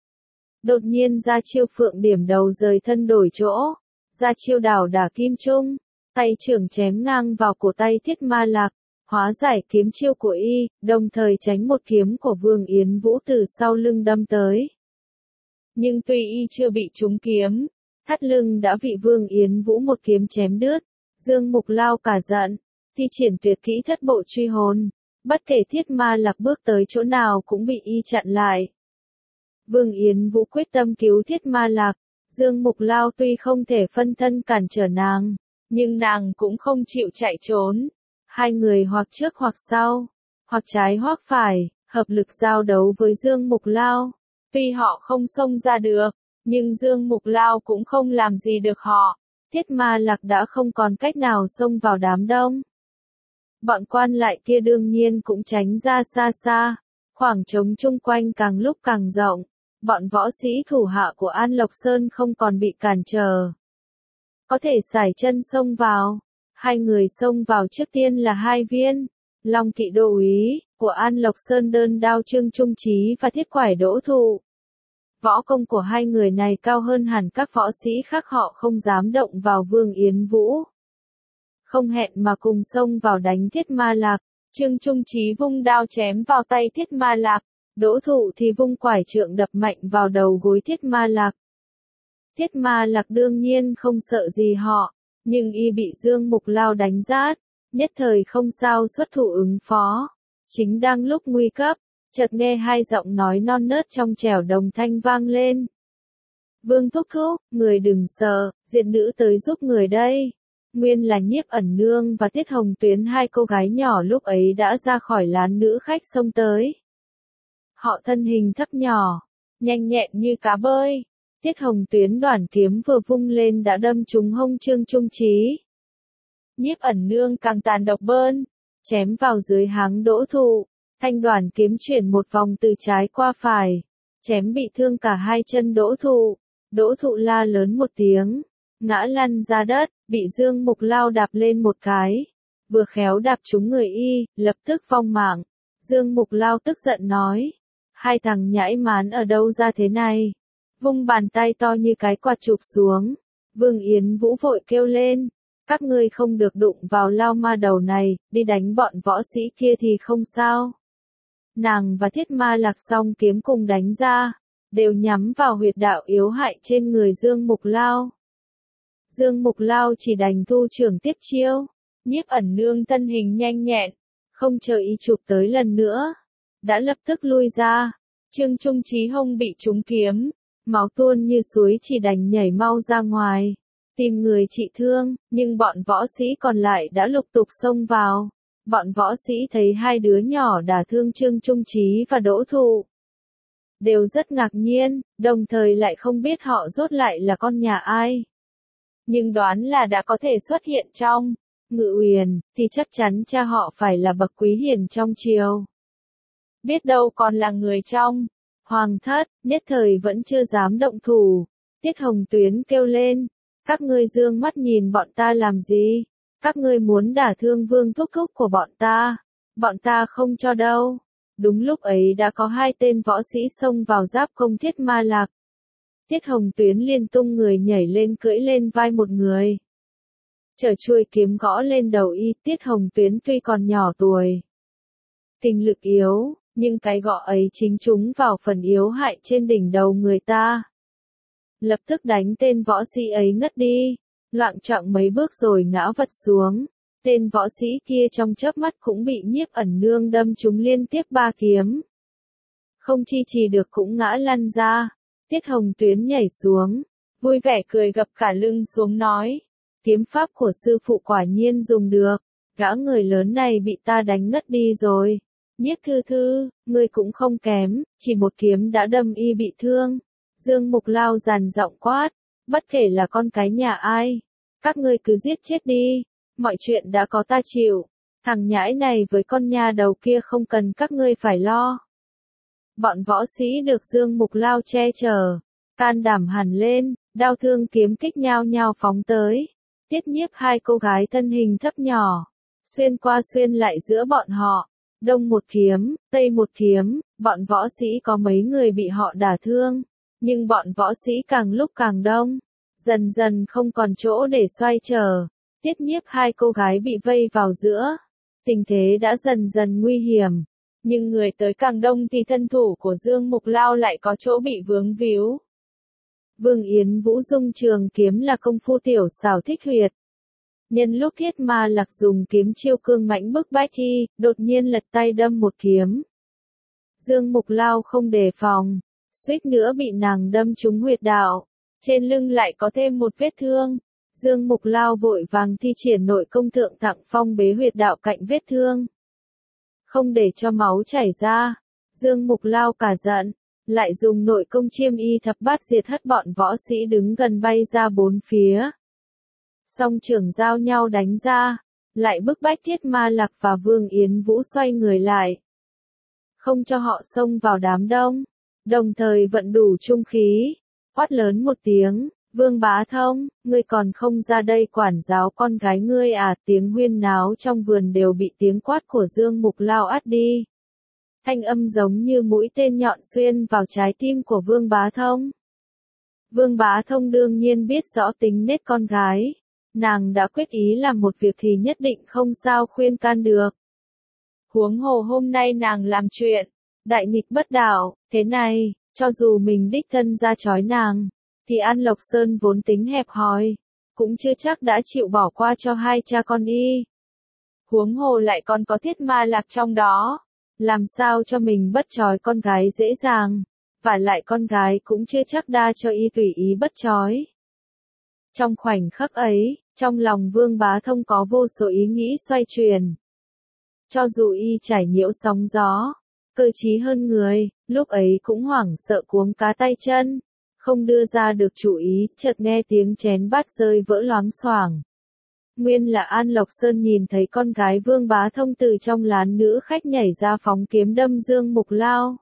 Đột nhiên ra chiêu Phượng Điểm Đầu rời thân đổi chỗ, ra chiêu Đảo Đả Kim Trung, tay trưởng chém ngang vào cổ tay Thiết Ma Lạc, hóa giải kiếm chiêu của y, đồng thời tránh một kiếm của Vương Yến Vũ từ sau lưng đâm tới. Nhưng tuy y chưa bị trúng kiếm, thắt lưng đã bị Vương Yến Vũ một kiếm chém đứt. Dương Mục Lao cả giận, thi triển tuyệt kỹ thất bộ truy hồn, bất kể Thiết Ma Lạc bước tới chỗ nào cũng bị y chặn lại. Vương Yến Vũ quyết tâm cứu Thiết Ma Lạc, Dương Mục Lao tuy không thể phân thân cản trở nàng, nhưng nàng cũng không chịu chạy trốn. Hai người hoặc trước hoặc sau, hoặc trái hoặc phải, hợp lực giao đấu với Dương Mục Lao. Tuy họ không xông ra được, nhưng Dương Mục Lao cũng không làm gì được họ. Thiết Ma Lạc đã không còn cách nào xông vào đám đông. Bọn quan lại kia đương nhiên cũng tránh ra xa xa, khoảng trống chung quanh càng lúc càng rộng. Bọn võ sĩ thủ hạ của An Lộc Sơn không còn bị cản trở, có thể sải chân xông vào. Hai người xông vào trước tiên là hai viên Long Kỵ Đô úy của An Lộc Sơn đơn đao Trương Trung Chí và Thiết Quải Đỗ Thụ. Võ công của hai người này cao hơn hẳn các võ sĩ khác, họ không dám động vào Vương Yến Vũ. Không hẹn mà cùng xông vào đánh Thiết Ma Lạc. Trương Trung Chí vung đao chém vào tay Thiết Ma Lạc, Đỗ Thụ thì vung quải trượng đập mạnh vào đầu gối Thiết Ma Lạc. Thiết Ma Lạc đương nhiên không sợ gì họ, nhưng y bị Dương Mục Lao đánh rát, nhất thời không sao xuất thủ ứng phó. Chính đang lúc nguy cấp, chợt nghe hai giọng nói non nớt trong trẻo đồng thanh vang lên. Vương thúc thúc, người đừng sợ, diện nữ tới giúp người đây. Nguyên là Nhiếp Ẩn Nương và Tiết Hồng Tuyến, hai cô gái nhỏ lúc ấy đã ra khỏi lán nữ khách xông tới. Họ thân hình thấp nhỏ, nhanh nhẹn như cá bơi. Tiết Hồng Tuyến đoản kiếm vừa vung lên đã đâm trúng hông Trương Trung Chí. Nhiếp Ẩn Nương càng tàn độc bơn, chém vào dưới háng Đỗ Thụ. Thanh đoản kiếm chuyển một vòng từ trái qua phải, chém bị thương cả hai chân Đỗ Thụ. Đỗ Thụ la lớn một tiếng, ngã lăn ra đất, bị Dương Mục Lao đạp lên một cái, vừa khéo đạp trúng người y, lập tức vong mạng. Dương Mục Lao tức giận nói, hai thằng nhãi mán ở đâu ra thế này? Vung bàn tay to như cái quạt chụp xuống. Vương Yến Vũ vội kêu lên, các ngươi không được đụng vào Lao Ma đầu này, đi đánh bọn võ sĩ kia thì không sao. Nàng và Thiết Ma Lạc song kiếm cùng đánh ra, đều nhắm vào huyệt đạo yếu hại trên người Dương Mục Lao. Dương Mục Lao chỉ đành thu trưởng tiếp chiêu. Nhiếp Ẩn Nương thân hình nhanh nhẹn, không chờ y chụp tới lần nữa, đã lập tức lui ra. Trương Trung Chí hông bị trúng kiếm, máu tuôn như suối, chỉ đành nhảy mau ra ngoài, tìm người trị thương, nhưng bọn võ sĩ còn lại đã lục tục xông vào. Bọn võ sĩ thấy hai đứa nhỏ đả thương Trương Trung Chí và Đỗ Thụ, đều rất ngạc nhiên, đồng thời lại không biết họ rốt lại là con nhà ai. Nhưng đoán là đã có thể xuất hiện trong Ngự Uyển, thì chắc chắn cha họ phải là bậc quý hiền trong triều. Biết đâu còn là người trong Hoàng thất, nhất thời vẫn chưa dám động thủ. Tiết Hồng Tuyến kêu lên, các ngươi dương mắt nhìn bọn ta làm gì? Các ngươi muốn đả thương Vương thúc thúc của bọn ta, bọn ta không cho đâu. Đúng lúc ấy đã có hai tên võ sĩ xông vào giáp công Thiết Ma Lạc. Tiết Hồng Tuyến liền tung người nhảy lên cưỡi lên vai một người. trở chuôi kiếm gõ lên đầu y. Tiết Hồng Tuyến tuy còn nhỏ tuổi, kinh lực yếu, nhưng cái gõ ấy chính trúng vào phần yếu hại trên đỉnh đầu người ta. Lập tức đánh tên võ sĩ ấy ngất đi, loạng choạng mấy bước rồi ngã vật xuống. Tên võ sĩ kia trong chớp mắt cũng bị Nhiếp Ẩn Nương đâm trúng liên tiếp ba kiếm. Không chi trì được cũng ngã lăn ra. Tiết Hồng Tuyến nhảy xuống, vui vẻ cười gập cả lưng xuống nói, kiếm pháp của sư phụ quả nhiên dùng được, gã người lớn này bị ta đánh ngất đi rồi. Nhiếp thư thư, ngươi cũng không kém, chỉ một kiếm đã đâm y bị thương. Dương Mục Lao dàn giọng quát, bất kể là con cái nhà ai, các ngươi cứ giết chết đi, mọi chuyện đã có ta chịu, thằng nhãi này với con nhà đầu kia không cần các ngươi phải lo. Bọn võ sĩ được Dương Mục Lao che chở, can đảm hẳn lên, đao thương kiếm kích nhao nhao phóng tới, tiết nhiếp hai cô gái thân hình thấp nhỏ, xuyên qua xuyên lại giữa bọn họ, đông một kiếm, tây một kiếm, bọn võ sĩ có mấy người bị họ đả thương, nhưng bọn võ sĩ càng lúc càng đông, dần dần không còn chỗ để xoay trở, tiết nhiếp hai cô gái bị vây vào giữa, tình thế đã dần dần nguy hiểm. Nhưng người tới càng đông thì thân thủ của Dương Mục Lao lại có chỗ bị vướng víu. Vương Yến Vũ dung trường kiếm là công phu tiểu xảo thích huyệt. Nhân lúc Thiết Ma Lạc dùng kiếm chiêu cương mãnh bức bách thi, đột nhiên lật tay đâm một kiếm. Dương Mục Lao không đề phòng, suýt nữa bị nàng đâm trúng huyệt đạo, trên lưng lại có thêm một vết thương. Dương Mục Lao vội vàng thi triển nội công thượng thặng phong bế huyệt đạo cạnh vết thương. Không để cho máu chảy ra, Dương Mục Lao cả giận, lại dùng nội công chiêm y thập bát diệt hất bọn võ sĩ đứng gần bay ra bốn phía. Song trưởng giao nhau đánh ra, lại bức bách Thiết Ma Lạc và Vương Yến Vũ xoay người lại. Không cho họ xông vào đám đông, đồng thời vận đủ trung khí, quát lớn một tiếng. Vương Bá Thông, ngươi còn không ra đây quản giáo con gái ngươi à? Tiếng huyên náo trong vườn đều bị tiếng quát của Dương Mục Lao át đi. Thanh âm giống như mũi tên nhọn xuyên vào trái tim của Vương Bá Thông. Vương Bá Thông đương nhiên biết rõ tính nết con gái. Nàng đã quyết ý làm một việc thì nhất định không sao khuyên can được. Huống hồ hôm nay nàng làm chuyện, đại nghịch bất đạo, thế này, cho dù mình đích thân ra trói nàng, thì An Lộc Sơn vốn tính hẹp hòi, cũng chưa chắc đã chịu bỏ qua cho hai cha con y. Huống hồ lại còn có Thiết Ma Lạc trong đó, làm sao cho mình bất trói con gái dễ dàng, và lại con gái cũng chưa chắc đa cho y tùy ý bất trói. Trong khoảnh khắc ấy, trong lòng Vương Bá Thông có vô số ý nghĩ xoay chuyển. Cho dù y trải nhiễu sóng gió, cơ trí hơn người, lúc ấy cũng hoảng sợ cuống cá tay chân. Không đưa ra được chủ ý, chợt nghe tiếng chén bát rơi vỡ loáng xoảng. Nguyên là An Lộc Sơn nhìn thấy con gái Vương Bá Thông từ trong lán nữ khách nhảy ra phóng kiếm đâm Dương Mục Lao.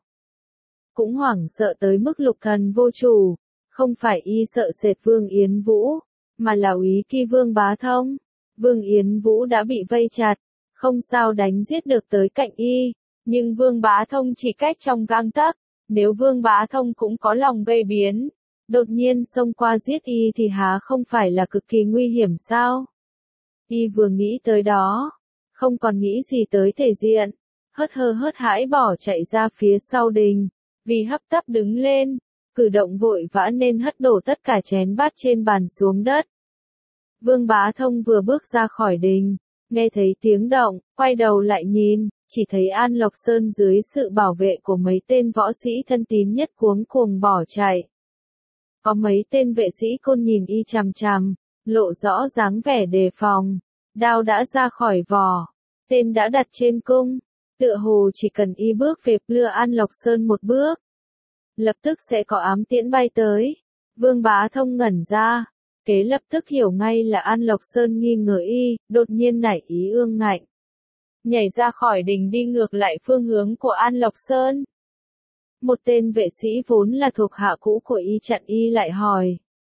Cũng hoảng sợ tới mức lục thần vô chủ, không phải y sợ sệt Vương Yến Vũ, mà là úy kỳ Vương Bá Thông. Vương Yến Vũ đã bị vây chặt, không sao đánh giết được tới cạnh y, nhưng Vương Bá Thông chỉ cách trong gang tấc. Nếu Vương Bá Thông cũng có lòng gây biến, đột nhiên xông qua giết y thì há không phải là cực kỳ nguy hiểm sao? Y vừa nghĩ tới đó, không còn nghĩ gì tới thể diện, hớt hơ hớt hãi bỏ chạy ra phía sau đình, vì hấp tấp đứng lên, cử động vội vã nên hất đổ tất cả chén bát trên bàn xuống đất. Vương Bá Thông vừa bước ra khỏi đình, nghe thấy tiếng động, quay đầu lại nhìn, chỉ thấy An Lộc Sơn dưới sự bảo vệ của mấy tên võ sĩ thân tín nhất cuống cuồng bỏ chạy. Có mấy tên vệ sĩ côn nhìn y chằm chằm, lộ rõ dáng vẻ đề phòng, đao đã ra khỏi vỏ, tên đã đặt trên cung, tựa hồ chỉ cần y bước về lừa An Lộc Sơn một bước, lập tức sẽ có ám tiễn bay tới. Vương Bá Thông ngẩn ra, kế lập tức hiểu ngay là An Lộc Sơn nghi ngờ y, đột nhiên nảy ý ương ngạnh. Nhảy ra khỏi đình đi ngược lại phương hướng của An Lộc Sơn. Một tên vệ sĩ vốn là thuộc hạ cũ của y chặn y lại hỏi.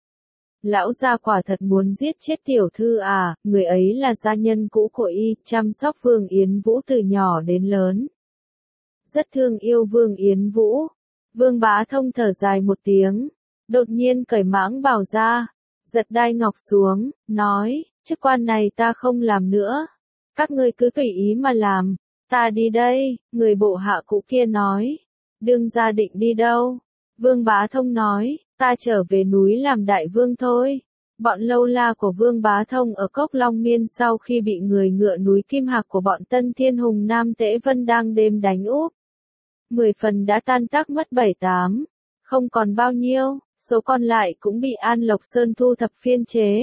Lão gia quả thật muốn giết chết tiểu thư à? Người ấy là gia nhân cũ của y, chăm sóc Vương Yến Vũ từ nhỏ đến lớn. Rất thương yêu Vương Yến Vũ. Vương Bá Thông thở dài một tiếng, đột nhiên cởi mãng bào ra, giật đai ngọc xuống, nói, chức quan này ta không làm nữa. Các ngươi cứ tùy ý mà làm, ta đi đây, người bộ hạ cũ kia nói. Đương gia định đi đâu? Vương Bá Thông nói, ta trở về núi làm đại vương thôi. Bọn lâu la của Vương Bá Thông ở Cốc Long Miên sau khi bị người ngựa núi Kim Hạc của bọn Tân Thiên Hùng Nam Tễ Vân đang đêm đánh úp. Mười phần đã tan tác mất bảy tám, không còn bao nhiêu, số còn lại cũng bị An Lộc Sơn thu thập phiên chế.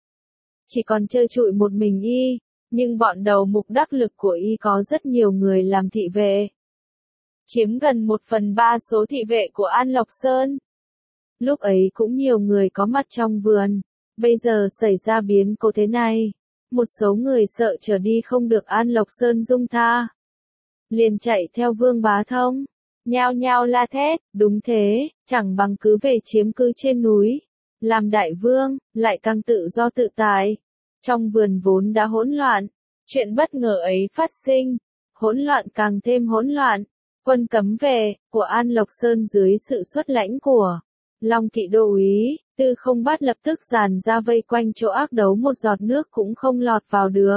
Chỉ còn trơ trụi một mình y, nhưng bọn đầu mục đắc lực của y có rất nhiều người làm thị vệ. Chiếm gần một phần ba số thị vệ của An Lộc Sơn. Lúc ấy cũng nhiều người có mặt trong vườn, bây giờ xảy ra biến cố thế này. Một số người sợ trở đi không được An Lộc Sơn dung tha. Liền chạy theo Vương Bá Thông, nhao nhao la thét, đúng thế, chẳng bằng cứ về chiếm cư trên núi. Làm đại vương, lại càng tự do tự tại. Trong vườn vốn đã hỗn loạn, chuyện bất ngờ ấy phát sinh, hỗn loạn càng thêm hỗn loạn. Quân cấm về, của An Lộc Sơn dưới sự xuất lãnh của Long Kỵ Đô úy, Tư Không Bát lập tức dàn ra vây quanh chỗ ác đấu, một giọt nước cũng không lọt vào được.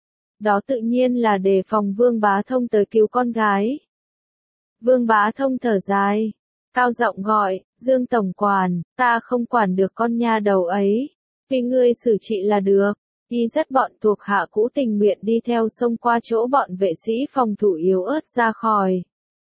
Đó tự nhiên là để phòng Vương Bá Thông tới cứu con gái. Vương Bá Thông thở dài, cao giọng gọi, Dương Tổng Quản, ta không quản được con nha đầu ấy, vì ngươi xử trị là được. Y dắt bọn thuộc hạ cũ tình nguyện đi theo sông qua chỗ bọn vệ sĩ phòng thủ yếu ớt ra khỏi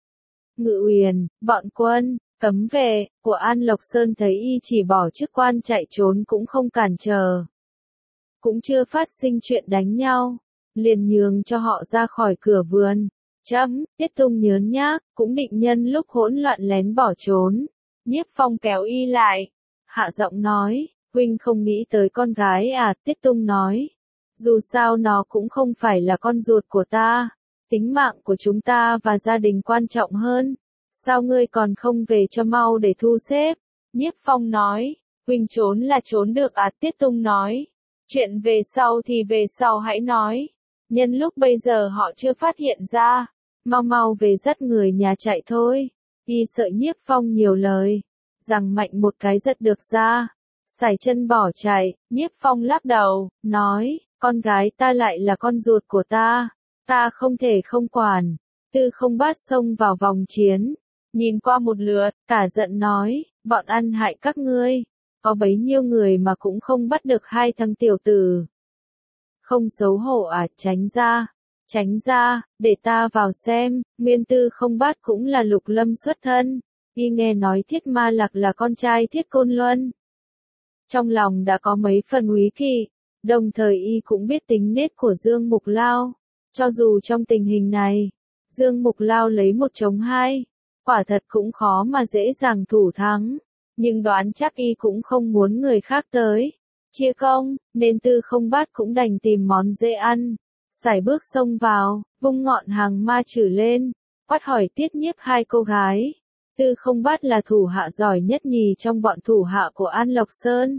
Ngự Uyển. Bọn quân cấm về của An Lộc Sơn thấy y chỉ bỏ chức quan chạy trốn cũng không cản trở, cũng chưa phát sinh chuyện đánh nhau, liền nhường cho họ ra khỏi cửa vườn. Chấm, Tiết Tung nhớn nhác, cũng định nhân lúc hỗn loạn lén bỏ trốn. Nhiếp Phong kéo y lại, hạ giọng nói, huynh không nghĩ tới con gái à? Tiết Tung nói, dù sao nó cũng không phải là con ruột của ta, tính mạng của chúng ta và gia đình quan trọng hơn. Sao ngươi còn không về cho mau để thu xếp? Nhiếp Phong nói, huynh trốn là trốn được à? Tiết Tung nói, chuyện về sau thì về sau hãy nói, nhân lúc bây giờ họ chưa phát hiện ra, mau mau về dắt người nhà chạy thôi. Y sợ Nhiếp Phong nhiều lời, rằng mạnh một cái giật được ra, sải chân bỏ chạy. Nhiếp Phong lắc đầu, nói, con gái ta lại là con ruột của ta, ta không thể không quản. Tư Không Bát xông vào vòng chiến, nhìn qua một lượt, cả giận nói, bọn ăn hại các ngươi, có bấy nhiêu người mà cũng không bắt được hai thằng tiểu tử. Không xấu hổ à? Tránh ra, tránh ra, để ta vào xem. Nguyên Tư Không Bát cũng là Lục Lâm xuất thân, y nghe nói Thiết Ma Lạc là con trai Thiết Côn Luân, trong lòng đã có mấy phần úy kỵ, đồng thời y cũng biết tính nết của Dương Mục Lao. Cho dù trong tình hình này, Dương Mục Lao lấy một chống hai, quả thật cũng khó mà dễ dàng thủ thắng, nhưng đoán chắc y cũng không muốn người khác tới chia công, nên Tư Không Bát cũng đành tìm món dễ ăn, sải bước xông vào, vung ngọn hàng ma chử lên, quát hỏi Tiết Nhiếp hai cô gái. Tư Không Bát là thủ hạ giỏi nhất nhì trong bọn thủ hạ của An Lộc Sơn,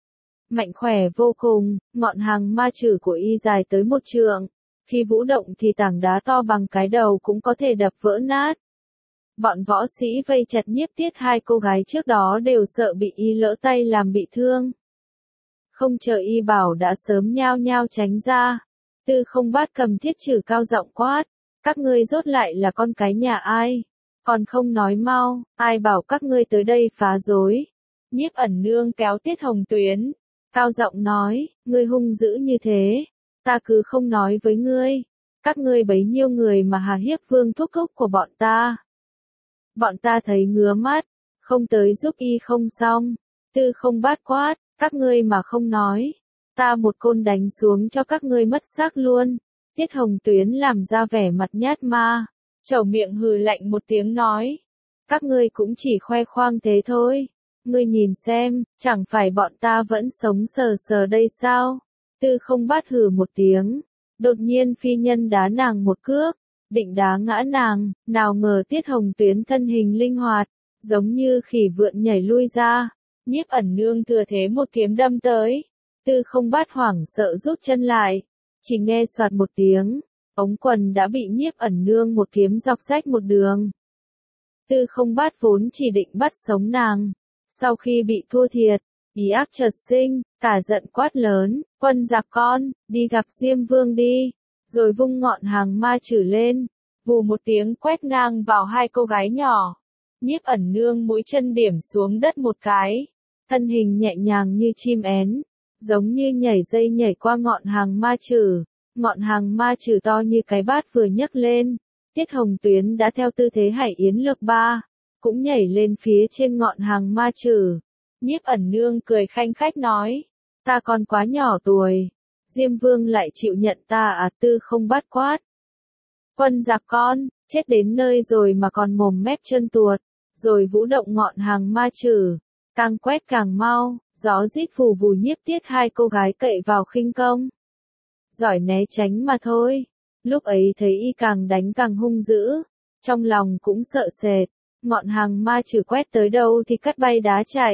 mạnh khỏe vô cùng, ngọn hàng ma chử của y dài tới một trượng, khi vũ động thì tảng đá to bằng cái đầu cũng có thể đập vỡ nát. Bọn võ sĩ vây chặt Nhiếp Tiết hai cô gái trước đó đều sợ bị y lỡ tay làm bị thương, không chờ y bảo đã sớm nhao nhao tránh ra. Tư Không Bát cầm thiết chử cao giọng quát, các ngươi rốt lại là con cái nhà ai? Còn không nói mau, ai bảo các ngươi tới đây phá rối? Nhiếp Ẩn Nương kéo Tiết Hồng Tuyến, cao giọng nói, ngươi hung dữ như thế, ta cứ không nói với ngươi, các ngươi bấy nhiêu người mà hà hiếp vương thúc thúc của bọn ta. Bọn ta thấy ngứa mắt, không tới giúp y không xong. Tư Không Bát quát, các ngươi mà không nói, ta một côn đánh xuống cho các ngươi mất xác luôn. Tiết Hồng Tuyến làm ra vẻ mặt nhát ma, trẩu miệng hừ lạnh một tiếng nói, các ngươi cũng chỉ khoe khoang thế thôi, ngươi nhìn xem, chẳng phải bọn ta vẫn sống sờ sờ đây sao? Tư Không Bát hừ một tiếng, đột nhiên phi nhân đá nàng một cước, định đá ngã nàng, nào ngờ Tiết Hồng Tuyến thân hình linh hoạt, giống như khỉ vượn nhảy lui ra. Nhiếp Ẩn Nương thừa thế một kiếm đâm tới, Tư Không Bát hoảng sợ rút chân lại, chỉ nghe soạt một tiếng, ống quần đã bị Nhiếp Ẩn Nương một kiếm dọc rách một đường. Tư Không Bát vốn chỉ định bắt sống nàng, sau khi bị thua thiệt, ý ác chợt sinh, cả giận quát lớn, Quân giặc con, đi gặp Diêm Vương đi, rồi vung ngọn hàng ma chử lên, vù một tiếng quét ngang vào hai cô gái nhỏ. Nhiếp Ẩn Nương mũi chân điểm xuống đất một cái, thân hình nhẹ nhàng như chim én, giống như nhảy dây nhảy qua ngọn hàng ma chử. Ngọn hàng ma chử to như cái bát vừa nhấc lên, Tiết Hồng Tuyến đã theo tư thế Hải Yến lược ba, cũng nhảy lên phía trên ngọn hàng ma chử. Nhiếp Ẩn Nương cười khanh khách nói, ta còn quá nhỏ tuổi, Diêm Vương lại chịu nhận ta à? Tư Không Bát quát. Quân giặc con, chết đến nơi rồi mà còn mồm mép chân tuột, rồi vũ động ngọn hàng ma chử, càng quét càng mau, gió rít phù vù nhiếp tiết hai cô gái cậy vào khinh công. Giỏi né tránh mà thôi, lúc ấy thấy y càng đánh càng hung dữ, trong lòng cũng sợ sệt, ngọn hàng ma chử quét tới đâu thì cắt bay đá chạy.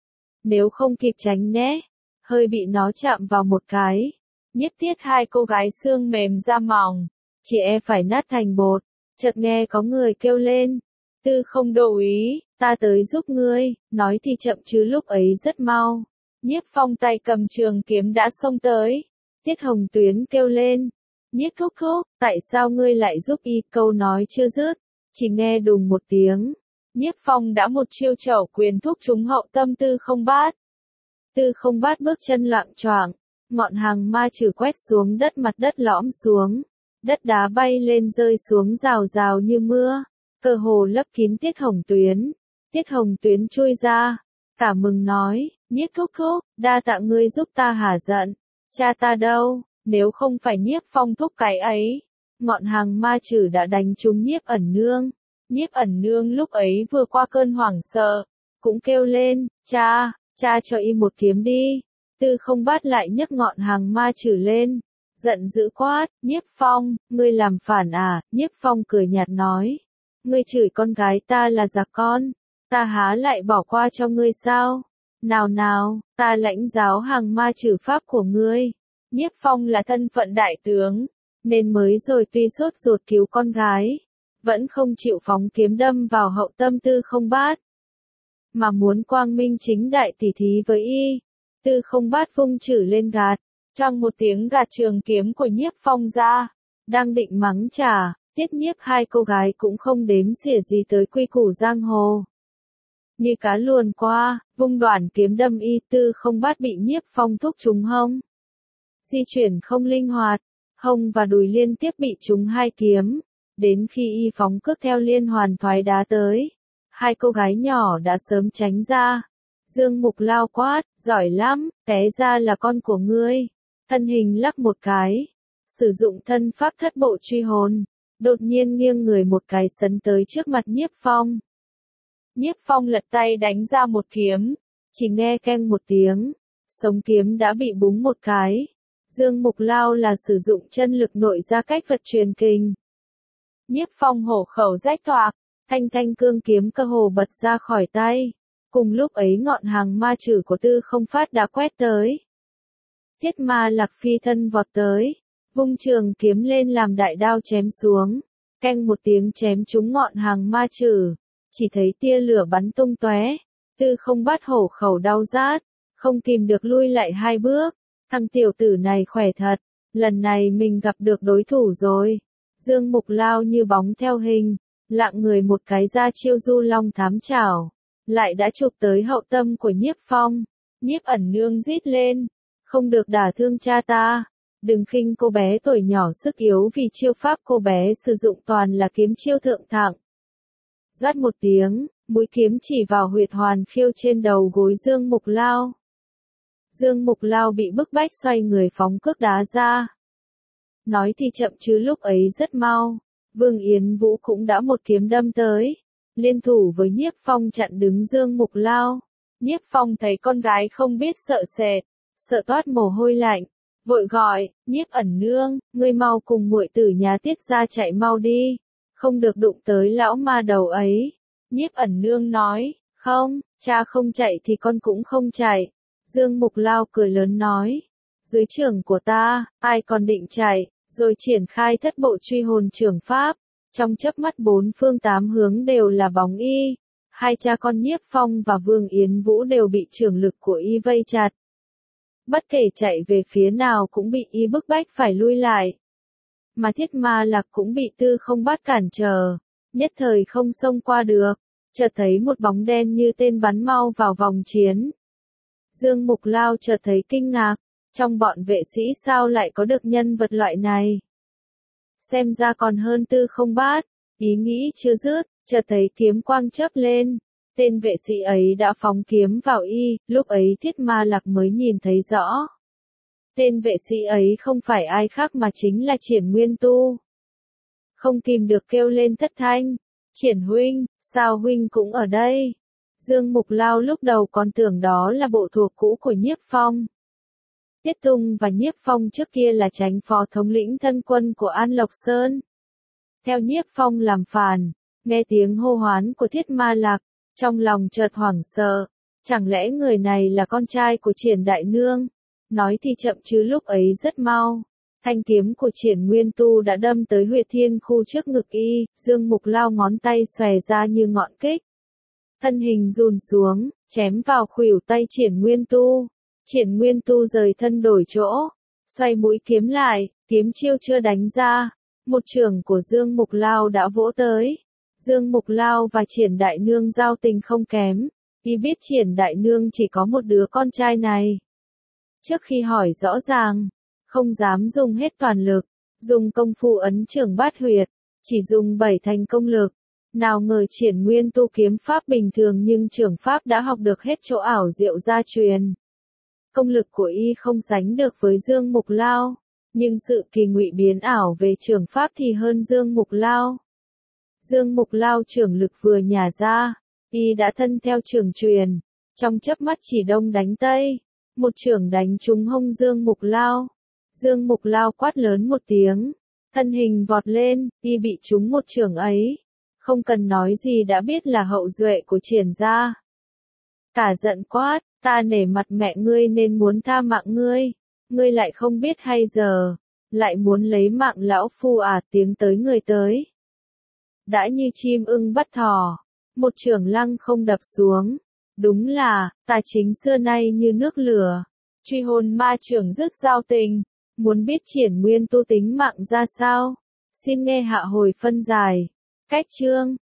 Nếu không kịp tránh né, hơi bị nó chạm vào một cái, nhiếp tiết hai cô gái xương mềm da mỏng, chỉ e phải nát thành bột. Chợt nghe có người kêu lên, Tư Không Đô úy, ta tới giúp ngươi, nói thì chậm chứ lúc ấy rất mau. Nhiếp Phong tay cầm trường kiếm đã xông tới, Tiết Hồng Tuyến kêu lên, Nhiếp thúc thúc, tại sao ngươi lại giúp y? Câu nói chưa dứt, chỉ nghe đùng một tiếng, Nhiếp Phong đã một chiêu chẩu quyền thúc trúng hậu tâm Tư Không Bát. Tư Không Bát bước chân loạng choạng, ngọn hàng ma chử quét xuống đất, mặt đất lõm xuống, đất đá bay lên rơi xuống rào rào như mưa, cơ hồ lấp kín Tiết Hồng Tuyến. Tiết Hồng Tuyến chui ra, cả mừng nói, Nhiếp thúc thúc, đa tạ ngươi giúp ta hả giận, cha ta đâu, nếu không phải Nhiếp Phong thúc cái ấy, ngọn hàng ma chử đã đánh trúng Nhiếp Ẩn Nương. Nhiếp Ẩn Nương lúc ấy vừa qua cơn hoảng sợ, cũng kêu lên, cha, cha cho y một kiếm đi. Tư Không Bát lại nhấc ngọn hàng ma chử lên, giận dữ quát, Nhiếp Phong, ngươi làm phản à? Nhiếp Phong cười nhạt nói, ngươi chửi con gái ta là giặc con, ta há lại bỏ qua cho ngươi sao? Nào nào, ta lãnh giáo hàng ma chử pháp của ngươi. Nhiếp Phong là thân phận đại tướng, nên mới rồi tuy sốt ruột cứu con gái, vẫn không chịu phóng kiếm đâm vào hậu tâm Tư Không Bát, mà muốn quang minh chính đại tỉ thí với y. Tư Không Bát vung chử lên gạt, choang một tiếng gạt trường kiếm của Nhiếp Phong ra, đang định mắng trả, tiết nhiếp hai cô gái cũng không đếm xỉa gì tới quy củ giang hồ. Như cá luồn qua, vung đoản kiếm đâm y. Tư Không Bát bị Nhiếp Phong thúc trúng hông. Di chuyển không linh hoạt, hông và đùi liên tiếp bị trúng hai kiếm, đến khi y phóng cước theo liên hoàn thoái đá tới, hai cô gái nhỏ đã sớm tránh ra. Dương Mục lao quát, giỏi lắm, té ra là con của ngươi. Thân hình lắc một cái, sử dụng thân pháp thất bộ truy hồn, đột nhiên nghiêng người một cái sấn tới trước mặt Nhiếp Phong. Nhiếp Phong lật tay đánh ra một kiếm, chỉ nghe keng một tiếng, sống kiếm đã bị búng một cái. Dương Mục lao là sử dụng chân lực nội ra cách vật truyền kình. Nhiếp Phong hổ khẩu rách toạc, thanh thanh cương kiếm cơ hồ bật ra khỏi tay. Cùng lúc ấy ngọn hàng ma chử của Tư Không Phát đã quét tới. Thiết Ma Lạc phi thân vọt tới, vung trường kiếm lên làm đại đao chém xuống, keng một tiếng chém trúng ngọn hàng ma chử, chỉ thấy tia lửa bắn tung tóe. Tư Không Bát hổ khẩu đau rát, không kìm được lui lại hai bước. Thằng tiểu tử này khỏe thật, lần này mình gặp được đối thủ rồi. Dương Mục lao như bóng theo hình, lạng người một cái ra chiêu du long thám chảo, lại đã chụp tới hậu tâm của Nhiếp Phong. Nhiếp Ẩn Nương rít lên, không được đả thương cha ta, đừng khinh cô bé tuổi nhỏ sức yếu, vì chiêu pháp cô bé sử dụng toàn là kiếm chiêu thượng thặng. Rát một tiếng, mũi kiếm chỉ vào huyệt hoàn khiêu trên đầu gối Dương Mục lao. Dương Mục lao bị bức bách xoay người phóng cước đá ra. Nói thì chậm chứ lúc ấy rất mau, Vương Yến Vũ cũng đã một kiếm đâm tới, liên thủ với Nhiếp Phong chặn đứng Dương Mục lao. Nhiếp Phong thấy con gái không biết sợ sệt, sợ toát mồ hôi lạnh, vội gọi, Nhiếp Ẩn Nương, ngươi mau cùng muội tử nhà Tiết ra chạy mau đi, không được đụng tới lão ma đầu ấy. Nhiếp Ẩn Nương nói, không, cha không chạy thì con cũng không chạy. Dương Mục lao cười lớn nói, dưới trưởng của ta, ai còn định chạy, rồi triển khai thất bộ truy hồn trưởng pháp. Trong chớp mắt bốn phương tám hướng đều là bóng y, hai cha con Nhiếp Phong và Vương Yến Vũ đều bị trưởng lực của y vây chặt. Bất kể chạy về phía nào cũng bị y bức bách phải lui lại. Mà Thiết Ma Lạc cũng bị Tư Không Bát cản trở, nhất thời không xông qua được, chợt thấy một bóng đen như tên bắn mau vào vòng chiến. Dương Mục Lao chợt thấy kinh ngạc, trong bọn vệ sĩ sao lại có được nhân vật loại này? Xem ra còn hơn Tư Không Bát, ý nghĩ chưa dứt, chợt thấy kiếm quang chớp lên. Tên vệ sĩ ấy đã phóng kiếm vào y, lúc ấy Thiết Ma Lạc mới nhìn thấy rõ. Tên vệ sĩ ấy không phải ai khác mà chính là Triển Nguyên Tu. Không kìm được kêu lên thất thanh, Triển huynh, sao huynh cũng ở đây? Dương Mục Lao lúc đầu còn tưởng đó là bộ thuộc cũ của Nhiếp Phong. Tiết Tung và Nhiếp Phong trước kia là chánh phó thống lĩnh thân quân của An Lộc Sơn. Theo Nhiếp Phong làm phản, nghe tiếng hô hoán của Thiết Ma Lạc, trong lòng chợt hoảng sợ, chẳng lẽ người này là con trai của Triển Đại Nương? Nói thì chậm chứ lúc ấy rất mau. Thanh kiếm của Triển Nguyên Tu đã đâm tới huyệt thiên khu trước ngực y, Dương Mục Lao ngón tay xòe ra như ngọn kích. Thân hình rùn xuống, chém vào khuỷu tay Triển Nguyên Tu. Triển Nguyên Tu rời thân đổi chỗ, xoay mũi kiếm lại, kiếm chiêu chưa đánh ra. Một chưởng của Dương Mục Lao đã vỗ tới. Dương Mục Lao và Triển Đại Nương giao tình không kém, y biết Triển Đại Nương chỉ có một đứa con trai này. Trước khi hỏi rõ ràng, không dám dùng hết toàn lực, dùng công phu ấn chưởng bát huyệt, chỉ dùng bảy thành công lực. Nào ngờ Triển Nguyên Tu kiếm pháp bình thường nhưng chưởng pháp đã học được hết chỗ ảo diệu gia truyền. Công lực của y không sánh được với Dương Mục Lao, nhưng sự kỳ ngụy biến ảo về chưởng pháp thì hơn Dương Mục Lao. Dương Mục Lao chưởng lực vừa nhả ra, y đã thân theo chưởng truyền, trong chớp mắt chỉ đông đánh tây, một chưởng đánh trúng hông Dương Mục Lao. Dương Mục Lao quát lớn một tiếng, thân hình vọt lên, y bị trúng một chưởng ấy, không cần nói gì đã biết là hậu duệ của Triển gia. Cả giận quát, ta nể mặt mẹ ngươi nên muốn tha mạng ngươi, ngươi lại không biết hay giờ, lại muốn lấy mạng lão phu à? Tiếng tới người tới. Đã như chim ưng bắt thỏ, một chưởng lăng không đập xuống. Đúng là, tài chính xưa nay như nước lửa, truy hồn ma chưởng dứt giao tình. Muốn biết Triển Nguyên Tu tính mạng ra sao? Xin nghe hạ hồi phân giải. Cách chương